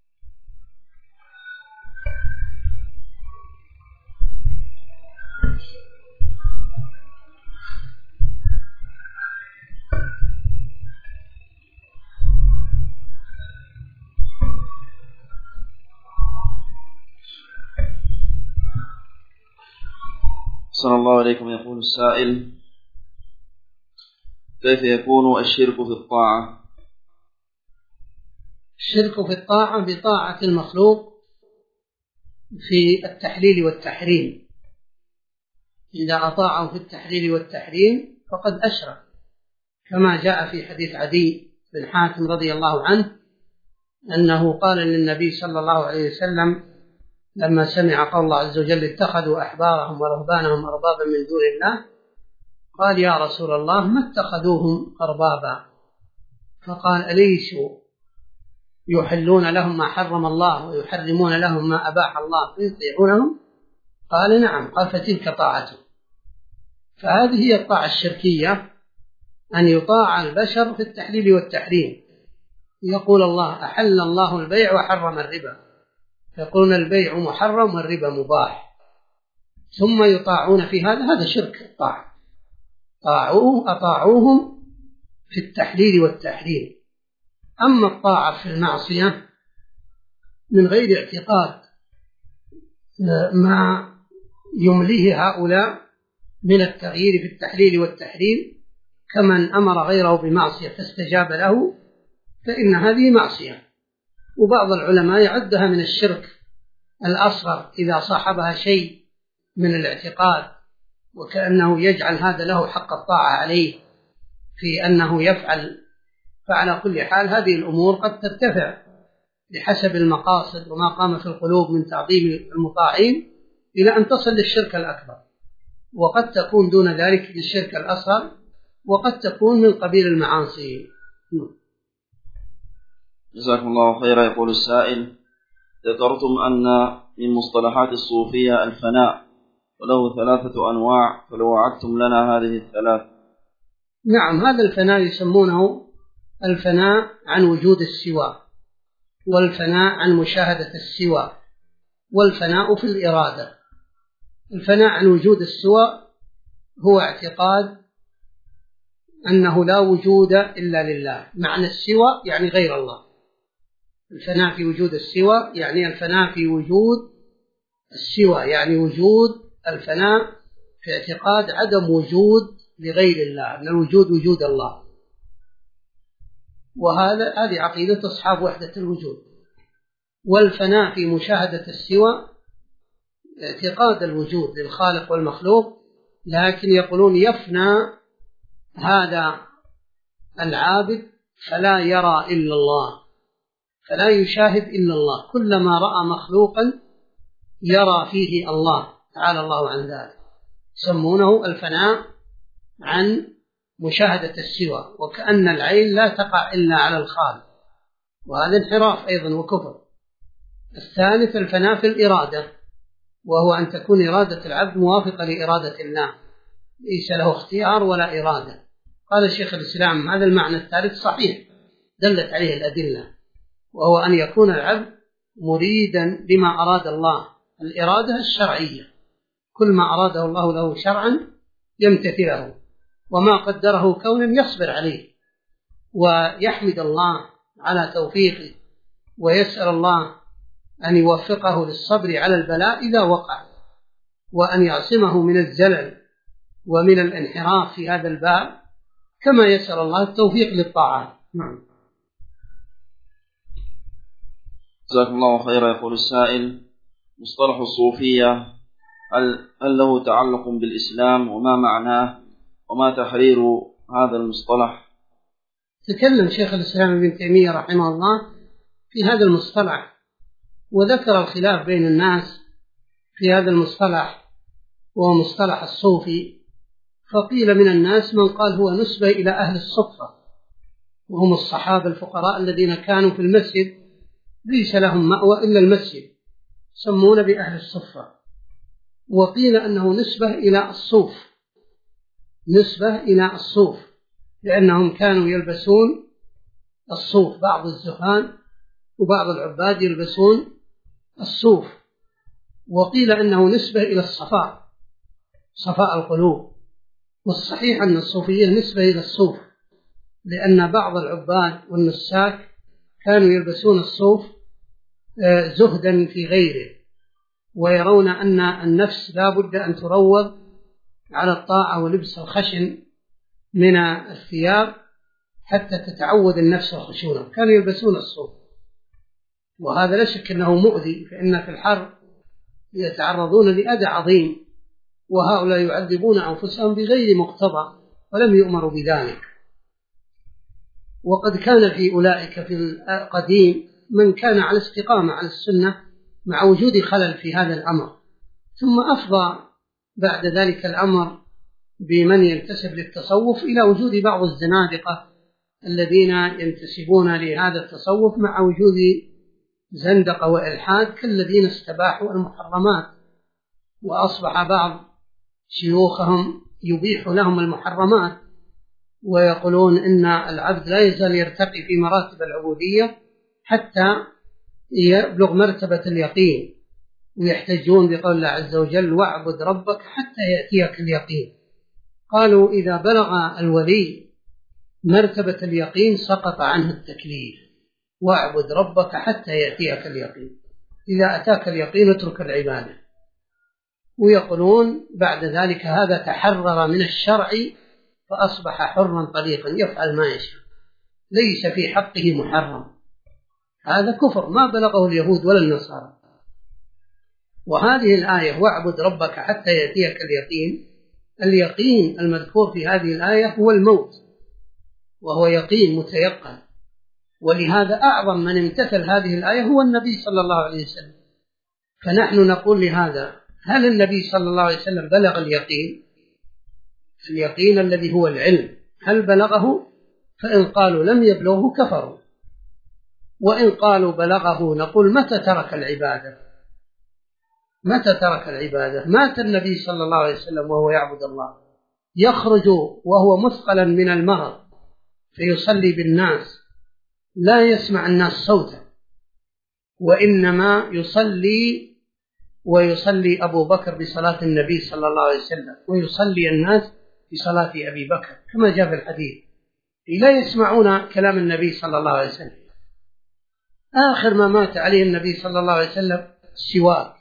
صلى الله عليكم. يقول السائل: كيف يكون الشرك في الطاعة؟ الشرك في الطاعة بطاعة المخلوق في التحليل والتحريم. إذا أطاعه في التحليل والتحريم فقد أشرك، كما جاء في حديث عدي بن حاتم رضي الله عنه أنه قال للنبي صلى الله عليه وسلم لما سمع قول الله عز وجل: اتخذوا أحبارهم ورهبانهم أربابا من دون الله، قال: يا رسول الله ما اتخذوهم أربابا؟ فقال: أليسوا يحلون لهم ما حرم الله ويحرمون لهم ما أباح الله فيطيعونهم؟ قال: نعم. قال: فتلك طاعته. فهذه هي الطاعة الشركية، أن يطاع البشر في التحليل والتحريم. يقول الله: أحل الله البيع وحرم الربا، يقولون البيع محرم والربا مباح، ثم يطاعون في هذا شرك الطاعة. أطاعوهم في التحليل والتحريم. أما الطاعة في المعصية من غير اعتقاد ما يمليه هؤلاء من التغيير في التحليل والتحريم، كمن أمر غيره بمعصية فاستجاب له، فإن هذه معصية. وبعض العلماء يعدها من الشرك الأصغر إذا صاحبها شيء من الاعتقاد، وكأنه يجعل هذا له حق الطاعة عليه في أنه يفعل. فعلى كل حال هذه الأمور قد ترتفع بحسب المقاصد وما قام في القلوب من تعظيم المطاعين إلى أن تصل للشرك الأكبر، وقد تكون دون ذلك للشرك الأصغر، وقد تكون من قبيل المعاصي. جزاكم الله خيرا. يقول السائل: ذكرتم أن من مصطلحات الصوفية الفناء، وله 3 أنواع، فلو وعدتم لنا هذه الثلاث. نعم، هذا الفناء يسمونه الفناء عن وجود السوى، والفناء عن مشاهدة السوى، والفناء في الإرادة. الفناء عن وجود السوى هو اعتقاد أنه لا وجود إلا لله. معنى السوى يعني غير الله. الفناء في وجود السوى يعني الفناء في وجود السوى، يعني وجود الفناء في اعتقاد عدم وجود لغير الله، أن الوجود وجود الله. هذه عقيدة أصحاب وحدة الوجود. والفناء في مشاهدة السوى اعتقاد الوجود للخالق والمخلوق، لكن يقولون يفنى هذا العابد فلا يرى إلا الله، فلا يشاهد إلا الله، كلما رأى مخلوقا يرى فيه الله تعالى الله عن ذلك. يسمونه الفناء عن مشاهدة السوى، وكأن العين لا تقع إلا على الخالق، وهذا انحراف أيضا وكفر. الثالث الفناء في الإرادة، وهو أن تكون إرادة العبد موافقة لإرادة الله، ليس له اختيار ولا إرادة. قال شيخ الإسلام هذا المعنى الثالث صحيح، دلت عليه الأدلة، وهو أن يكون العبد مريدا لما أراد الله، الإرادة الشرعية، كل ما أراده الله له شرعا يمتثله، وما قدره كونا يصبر عليه، ويحمد الله على توفيقه، ويسأل الله أن يوفقه للصبر على البلاء إذا وقع، وأن يعصمه من الزلل ومن الانحراف في هذا الباب، كما يسأل الله التوفيق للطاعات. نعم. جزاكم الله خيرا. يقول السائل: مصطلح الصوفية هل له تعلق بالإسلام، وما معناه، وما تحرير هذا المصطلح؟ تكلم شيخ الإسلام ابن تيمية رحمه الله في هذا المصطلح، وذكر الخلاف بين الناس في هذا المصطلح، وهو مصطلح الصوفي. فقيل من الناس من قال هو نسبة إلى أهل الصفة، وهم الصحابة الفقراء الذين كانوا في المسجد ليس لهم مأوى إلا المسجد، يسمون بأهل الصفة. وقيل أنه نسبة إلى الصوف، نسبة إلى الصوف، لأنهم كانوا يلبسون الصوف، بعض الزهاد وبعض العباد يلبسون الصوف، وقيل أنه نسبة إلى الصفاء، صفاء القلوب، والصحيح أن الصوفية نسبة إلى الصوف، لأن بعض العباد والنساك كانوا يلبسون الصوف زهدا في غيره، ويرون أن النفس لا بد أن تروض على الطاعة ولبس الخشن من الثياب حتى تتعود النفس وخشونة، كانوا يلبسون الصوف. وهذا لا شك أنه مؤذي، فإن في الحرب يتعرضون لأذى عظيم، وهؤلاء يعذبون أنفسهم بغير مقتضى ولم يؤمروا بذلك. وقد كان في أولئك في القديم من كان على استقامة على السنة مع وجود خلل في هذا الأمر، ثم أفضى بعد ذلك الأمر بمن ينتسب للتصوف إلى وجود بعض الزنادقة الذين ينتسبون لهذا التصوف مع وجود زندقة وإلحاد كالذين استباحوا المحرمات، وأصبح بعض شيوخهم يبيح لهم المحرمات ويقولون إن العبد لا يزال يرتقي في مراتب العبودية حتى يبلغ مرتبة اليقين، ويحتجون بقول الله عز وجل واعبد ربك حتى يأتيك اليقين. قالوا إذا بلغ الولي مرتبة اليقين سقط عنه التكليف، واعبد ربك حتى يأتيك اليقين، إذا أتاك اليقين اترك العبادة. ويقولون بعد ذلك هذا تحرر من الشرع فأصبح حرا طليقا يفعل ما يشاء، ليس في حقه محرم. هذا كفر ما بلغه اليهود ولا النصارى. وهذه الآية واعبد ربك حتى يأتيك اليقين، اليقين المذكور في هذه الآية هو الموت، وهو يقين متيقن، ولهذا أعظم من امتثل هذه الآية هو النبي صلى الله عليه وسلم. فنحن نقول لهذا هل النبي صلى الله عليه وسلم بلغ اليقين؟ اليقين الذي هو العلم هل بلغه؟ فإن قالوا لم يبلغه كفروا، وإن قالوا بلغه نقول متى ترك العبادة؟ متى ترك العبادة؟ مات النبي صلى الله عليه وسلم وهو يعبد الله، يخرج وهو مثقلا من المرض فيصلي بالناس لا يسمع الناس صوته، وإنما يصلي ويصلي أبو بكر بصلاة النبي صلى الله عليه وسلم، ويصلي الناس بصلاة أبي بكر كما جاء في الحديث، لا يسمعون كلام النبي صلى الله عليه وسلم. آخر ما مات عليه النبي صلى الله عليه وسلم السواك،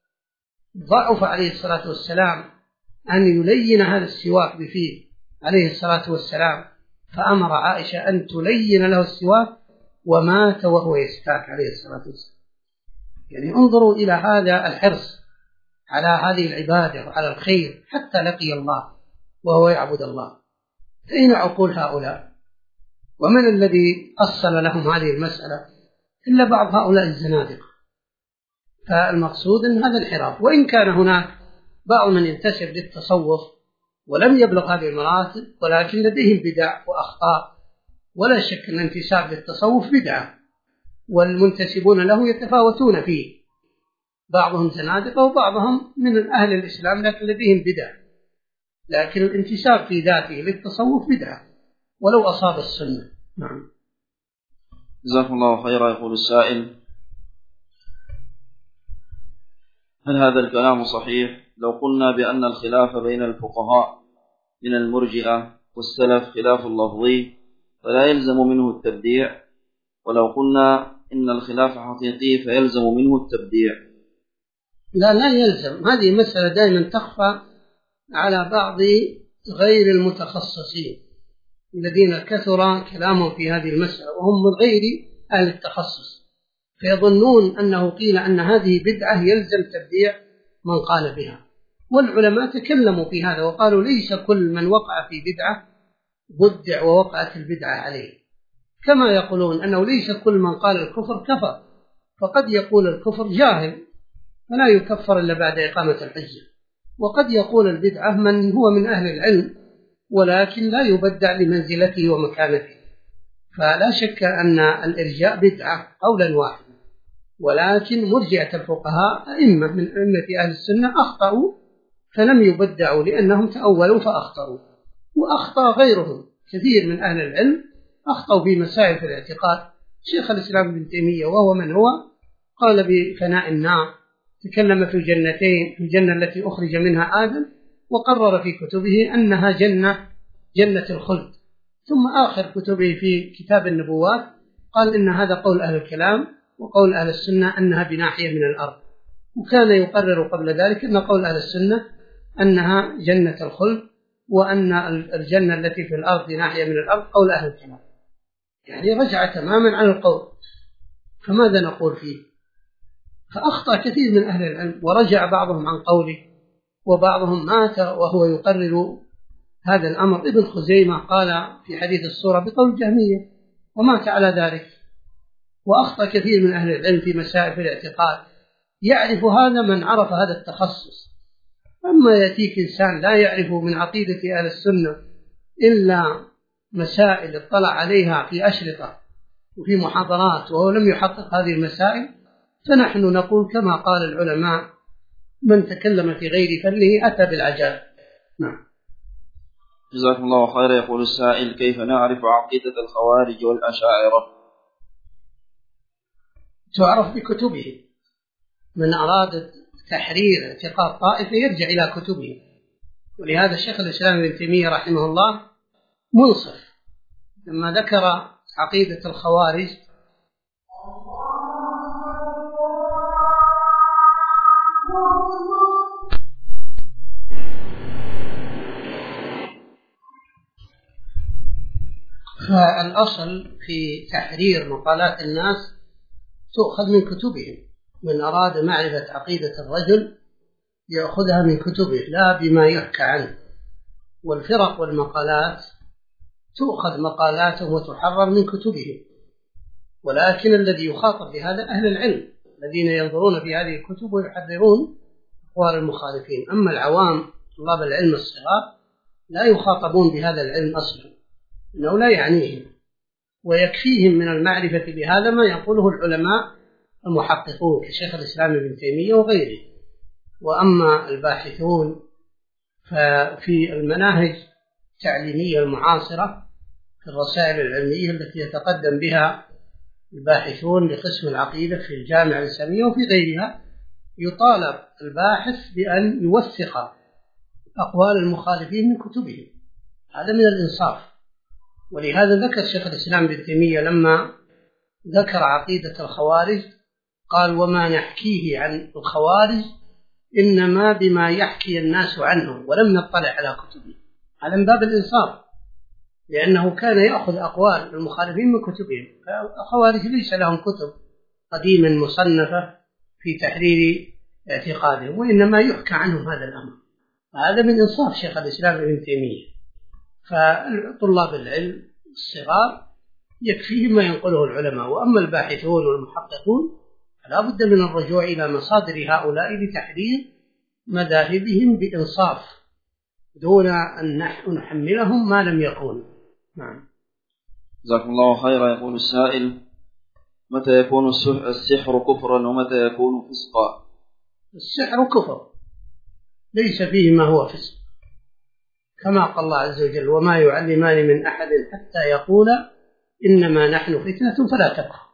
ضعف عليه الصلاة والسلام أن يلين هذا السواك بفيه عليه الصلاة والسلام، فأمر عائشة أن تلين له السواك ومات وهو يستاك عليه الصلاة والسلام. يعني انظروا إلى هذا الحرص على هذه العبادة وعلى الخير حتى لقي الله وهو يعبد الله. فأين عقول هؤلاء؟ ومن الذي أصل لهم هذه المسألة إلا بعض هؤلاء الزنادقة. فالمقصود أن هذا الانحراف، وإن كان هناك بعض من ينتسب للتصوف ولم يبلغ هذه المراتب ولكن لديهم بدع وأخطاء، ولا شك أن الانتساب للتصوف بدعة، والمنتسبون له يتفاوتون فيه، بعضهم زنادقة وبعضهم من أهل الإسلام لكن لديهم بدع، لكن الانتساب في ذاته للتصوف بدعة ولو أصاب السنة. نعم. جزاكم الله خيرا. يقول السائل: هل هذا الكلام صحيح لو قلنا بأن الخلاف بين الفقهاء من المرجئة والسلف خلاف لفظي فلا يلزم منه التبديع، ولو قلنا إن الخلاف حقيقي فيلزم منه التبديع؟ لا يلزم. هذه مسألة دائما تخفى على بعض غير المتخصصين الذين كثر كلامهم في هذه المسألة وهم من غير أهل التخصص، فيظنون أنه قيل أن هذه بدعة يلزم تبديع من قال بها. والعلماء تكلموا في هذا وقالوا ليس كل من وقع في بدعة بدع ووقعت البدعة عليه، كما يقولون أنه ليس كل من قال الكفر كفر، فقد يقول الكفر جاهل فلا يكفر إلا بعد إقامة الحجة، وقد يقول البدعة من هو من أهل العلم ولكن لا يبدع لمنزلته ومكانته. فلا شك أن الإرجاء بدعة قولا واحدا، ولكن مرجئة الفقهاء أئمة من أئمة أهل السنة أخطأوا فلم يبدعوا لأنهم تأولوا فأخطأوا، وأخطأ غيرهم كثير من أهل العلم أخطأوا في مسائل في الاعتقاد. شيخ الإسلام ابن تيمية وهو من هو قال بفناء النار، تكلم في الجنتين، في الجنة التي أخرج منها آدم، وقرر في كتبه أنها جنة الخلد. ثم آخر كتبه في كتاب النبوات قال إن هذا قول أهل الكلام وقول أهل السنة أنها بناحية من الأرض، وكان يقرر قبل ذلك أن قول أهل السنة أنها جنة الخلد، وأن الجنة التي في الأرض بناحية من الأرض قول أهل الكلام. يعني رجع تماما عن القول، فماذا نقول فيه؟ فأخطأ كثير من أهل العلم، ورجع بعضهم عن قوله، وبعضهم مات وهو يقرر هذا الأمر. ابن خزيمة قال في حديث الصورة بقول الجهمية ومات على ذلك. وأخطأ كثير من أهل العلم في مسائل في الاعتقاد. يعرف هذا من عرف هذا التخصص. أما يأتيك إنسان لا يعرف من عقيدة أهل السنة إلا مسائل اطلع عليها في أشرطة وفي محاضرات وهو لم يحقق هذه المسائل، فنحن نقول كما قال العلماء: من تكلم في غير فله أتى بالعجاب. نعم. جزاكم الله خيرا. يقول السائل: كيف نعرف عقيدة الخوارج والأشاعرة؟ تعرف بكتبه. من أراد تحرير اعتقاد طائفة يرجع إلى كتبه. ولهذا الشيخ الإسلام ابن تيمية رحمه الله منصف لما ذكر عقيدة الخوارج فالأصل في تحرير مقالات الناس تؤخذ من كتبهم. من أراد معرفة عقيدة الرجل يأخذها من كتبه لا بما يحكى عنه. والفرق والمقالات تؤخذ مقالاتهم وتحرر من كتبهم، ولكن الذي يخاطب بهذا أهل العلم الذين ينظرون في هذه الكتب ويحررون أقوال المخالفين. أما العوام طلاب العلم الصغار لا يخاطبون بهذا العلم أصلا، إنه لا يعنيهم، ويكفيهم من المعرفة بهذا ما يقوله العلماء المحققون كشيخ الإسلام ابن تيمية وغيره. وأما الباحثون ففي المناهج التعليمية المعاصرة في الرسائل العلمية التي يتقدم بها الباحثون لقسم العقيدة في الجامعة الإسلامية وفي غيرها، يطالب الباحث بأن يوثق أقوال المخالفين من كتبهم. هذا من الإنصاف. ولهذا ذكر شيخ الإسلام ابن تيمية لما ذكر عقيدة الخوارج قال: وما نحكيه عن الخوارج إنما بما يحكي الناس عنهم ولم نطلع على كتبه. هذا من باب الإنصاف، لأنه كان يأخذ أقوال المخالفين من كتبهم. فالخوارج ليس لهم كتب قديما مصنفة في تحرير اعتقادهم، وإنما يحكى عنهم هذا الأمر. هذا من إنصاف شيخ الإسلام ابن تيمية. فطلاب العلم الصغار يكفيهم ما ينقله العلماء، وأما الباحثون والمحققون فلا بد من الرجوع إلى مصادر هؤلاء لتحرير مذاهبهم بإنصاف دون أن نحملهم ما لم يكون. نعم. جزاكم الله خيرا. يقول السائل: متى يكون السحر كفرا ومتى يكون فسقا؟ السحر كفر ليس فيه ما هو فسق، كما قال الله عز وجل: وما يعلمان من أحد حتى يقولا إنما نحن فتنة فلا تكفر.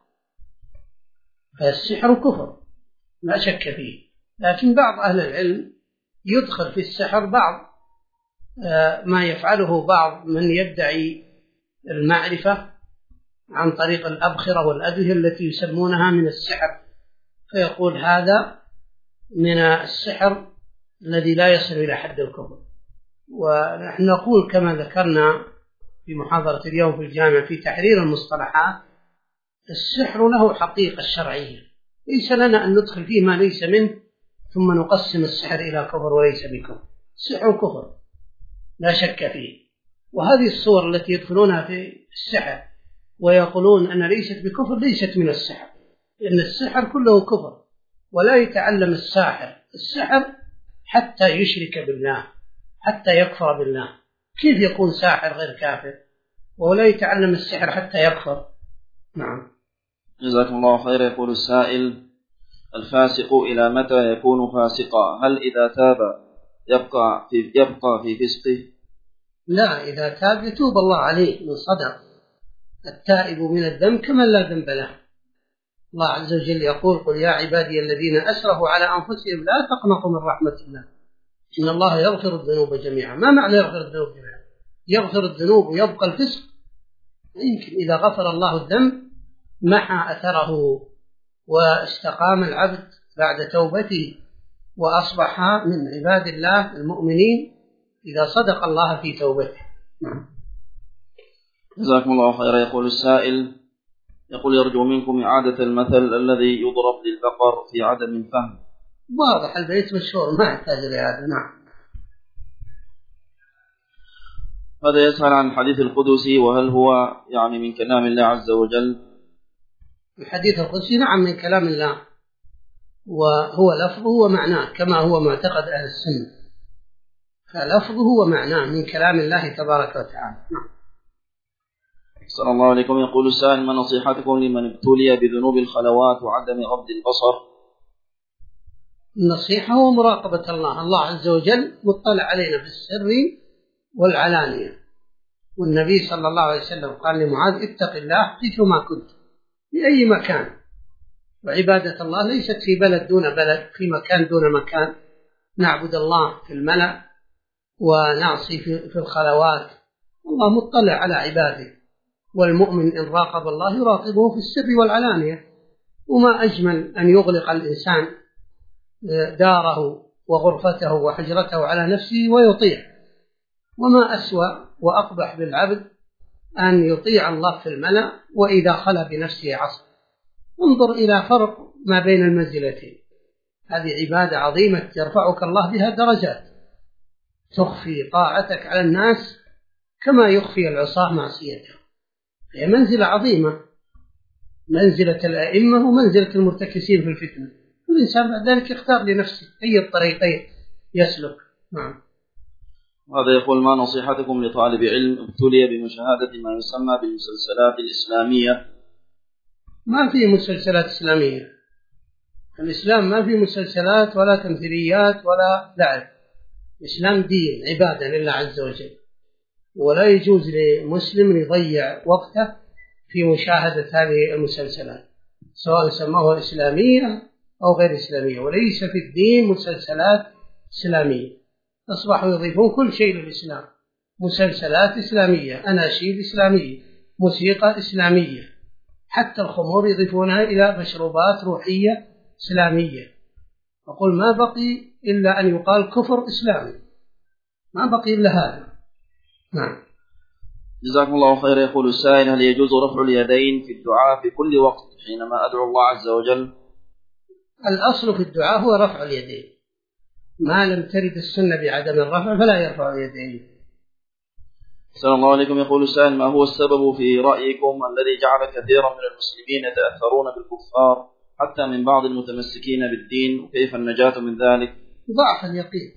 فالسحر كفر لا شك فيه، لكن بعض أهل العلم يدخل في السحر بعض ما يفعله بعض من يدعي المعرفة عن طريق الأبخرة والأدوية التي يسمونها من السحر، فيقول هذا من السحر الذي لا يصل إلى حد الكفر. ونحن نقول كما ذكرنا في محاضرة اليوم في الجامعة في تحرير المصطلحات: السحر له حقيقة شرعية، ليس لنا أن ندخل فيه ما ليس منه ثم نقسم السحر إلى كفر وليس بكفر. السحر كفر لا شك فيه. وهذه الصور التي يدخلونها في السحر ويقولون أن ليست بكفر ليست من السحر، لأن السحر كله كفر. ولا يتعلم الساحر السحر حتى يشرك بالله، حتى يكفر بالله. كيف يكون ساحر غير كافر ولا يتعلم السحر حتى يكفر؟ نعم. جزاكم الله خير. يقول السائل: الفاسق إلى متى يكون فاسقا؟ هل إذا تاب يبقى في فسقه؟ لا، إذا تاب يتوب الله عليه من صدق. التائب من الذنب كمن لا ذنب له. الله عز وجل يقول: قل يا عبادي الذين أسرفوا على أنفسهم لا تقنطوا من رحمة الله إن الله يغفر الذنوب جميعا. ما معنى يغفر الذنوب جميعا؟ يغفر الذنوب ويبقى الفسق؟ يمكن إذا غفر الله الذنب محى أثره واستقام العبد بعد توبته وأصبح من عباد الله المؤمنين إذا صدق الله في توبته. جزاكم الله خيرا. يقول السائل يرجو منكم إعادة المثل الذي يضرب للبقر في عدم الفهم. واضح البيت مشهور، ما يحتاج لهذا. نعم. هذا يسأل عن الحديث القدسي، وهل هو يعني من كلام الله عز وجل؟ الحديث القدسي نعم من كلام الله، وهو لفظه ومعناه كما هو معتقد أهل السنة، فلفظه ومعناه من كلام الله تبارك وتعالى. صلى الله عليكم. يقول السائل: ما نصيحتكم لمن ابتلي بذنوب الخلوات وعدم غض البصر؟ النصيحة هو مراقبة الله. الله عز وجل مطلع علينا في السر والعلانية، والنبي صلى الله عليه وسلم قال لمعاذ: اتق الله حيثما كنت، في أي مكان. وعبادة الله ليست في بلد دون بلد، في مكان دون مكان. نعبد الله في الملأ ونعصي في الخلوات. الله مطلع على عباده، والمؤمن إن راقب الله يراقبه في السر والعلانية. وما أجمل أن يغلق الإنسان داره وغرفته وحجرته على نفسه ويطيع، وما أسوأ وأقبح بالعبد أن يطيع الله في الملأ وإذا خلا بنفسه عصى. انظر إلى فرق ما بين المنزلتين. هذه عبادة عظيمة يرفعك الله بها درجات، تخفي طاعتك على الناس كما يخفي العصاة معصيته. هي منزلة عظيمة، منزلة الأئمة ومنزلة المرتكسين في الفتنة. الإنسان بعد ذلك يختار لنفسه أي الطريقين يسلك. نعم. هذا يقول: ما نصيحتكم لطالب علم ابتلي بمشاهدة ما يسمى بالمسلسلات الإسلامية؟ ما في مسلسلات إسلامية. الإسلام ما في مسلسلات ولا تمثيليات ولا لعب. الإسلام دين عبادة لله عز وجل، ولا يجوز لمسلم يضيع وقته في مشاهدة هذه المسلسلات سواء سموها إسلامية أو غير إسلامية. وليس في الدين مسلسلات إسلامية. أصبحوا يضيفون كل شيء للإسلام: مسلسلات إسلامية، أناشيد إسلامية، موسيقى إسلامية، حتى الخمور يضيفونها إلى مشروبات روحية إسلامية. أقول ما بقي إلا أن يقال كفر إسلامي، ما بقي إلا هذا. نعم. جزاكم الله خير. يقول السائل: هل يجوز رفع اليدين في الدعاء في كل وقت حينما أدعو الله عز وجل؟ الأصل في الدعاء هو رفع اليدين، ما لم ترد السنة بعدم الرفع فلا يرفع يديه. السلام الله عليكم. يقول السائل: ما هو السبب في رأيكم الذي جعل كثيرا من المسلمين يتأثرون بالكفار حتى من بعض المتمسكين بالدين، وكيف النجاة من ذلك؟ ضعف اليقين.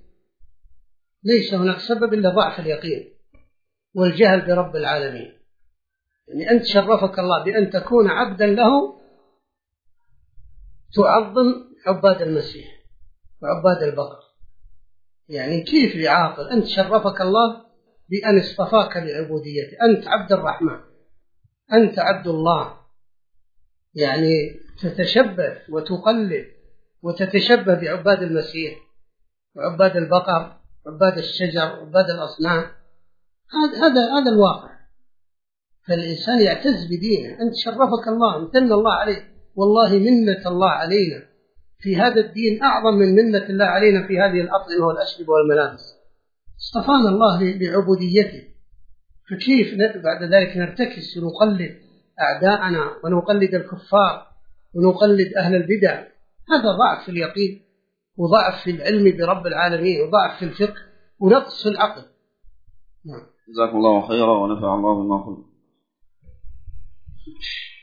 ليس هناك سبب إلا ضعف اليقين والجهل برب العالمين. يعني أنت شرفك الله بأن تكون عبدا له تعظم عباد المسيح وعباد البقر. يعني كيف يعاقل؟ أنت شرفك الله بأن اصطفاك لعبوديته، أنت عبد الرحمن، أنت عبد الله. يعني تتشبه وتقلد وتتشبه بعباد المسيح وعباد البقر وعباد الشجر وعباد الأصنام. هذا الواقع. فالإنسان يعتز بدينه. أنت شرفك الله، امتن الله عليه. والله منة الله علينا في هذا الدين أعظم من منة الله علينا في هذه الأطعمة والأشربة والملابس. اصطفانا الله بعبوديته، فكيف بعد ذلك نرتكس ونقلد أعداءنا ونقلد الكفار ونقلد أهل البدع؟ هذا ضعف في اليقين وضعف في العلم برب العالمين وضعف في الفقه ونقص في العقل. جزاكم الله خيرا ونفع الله بما قلت.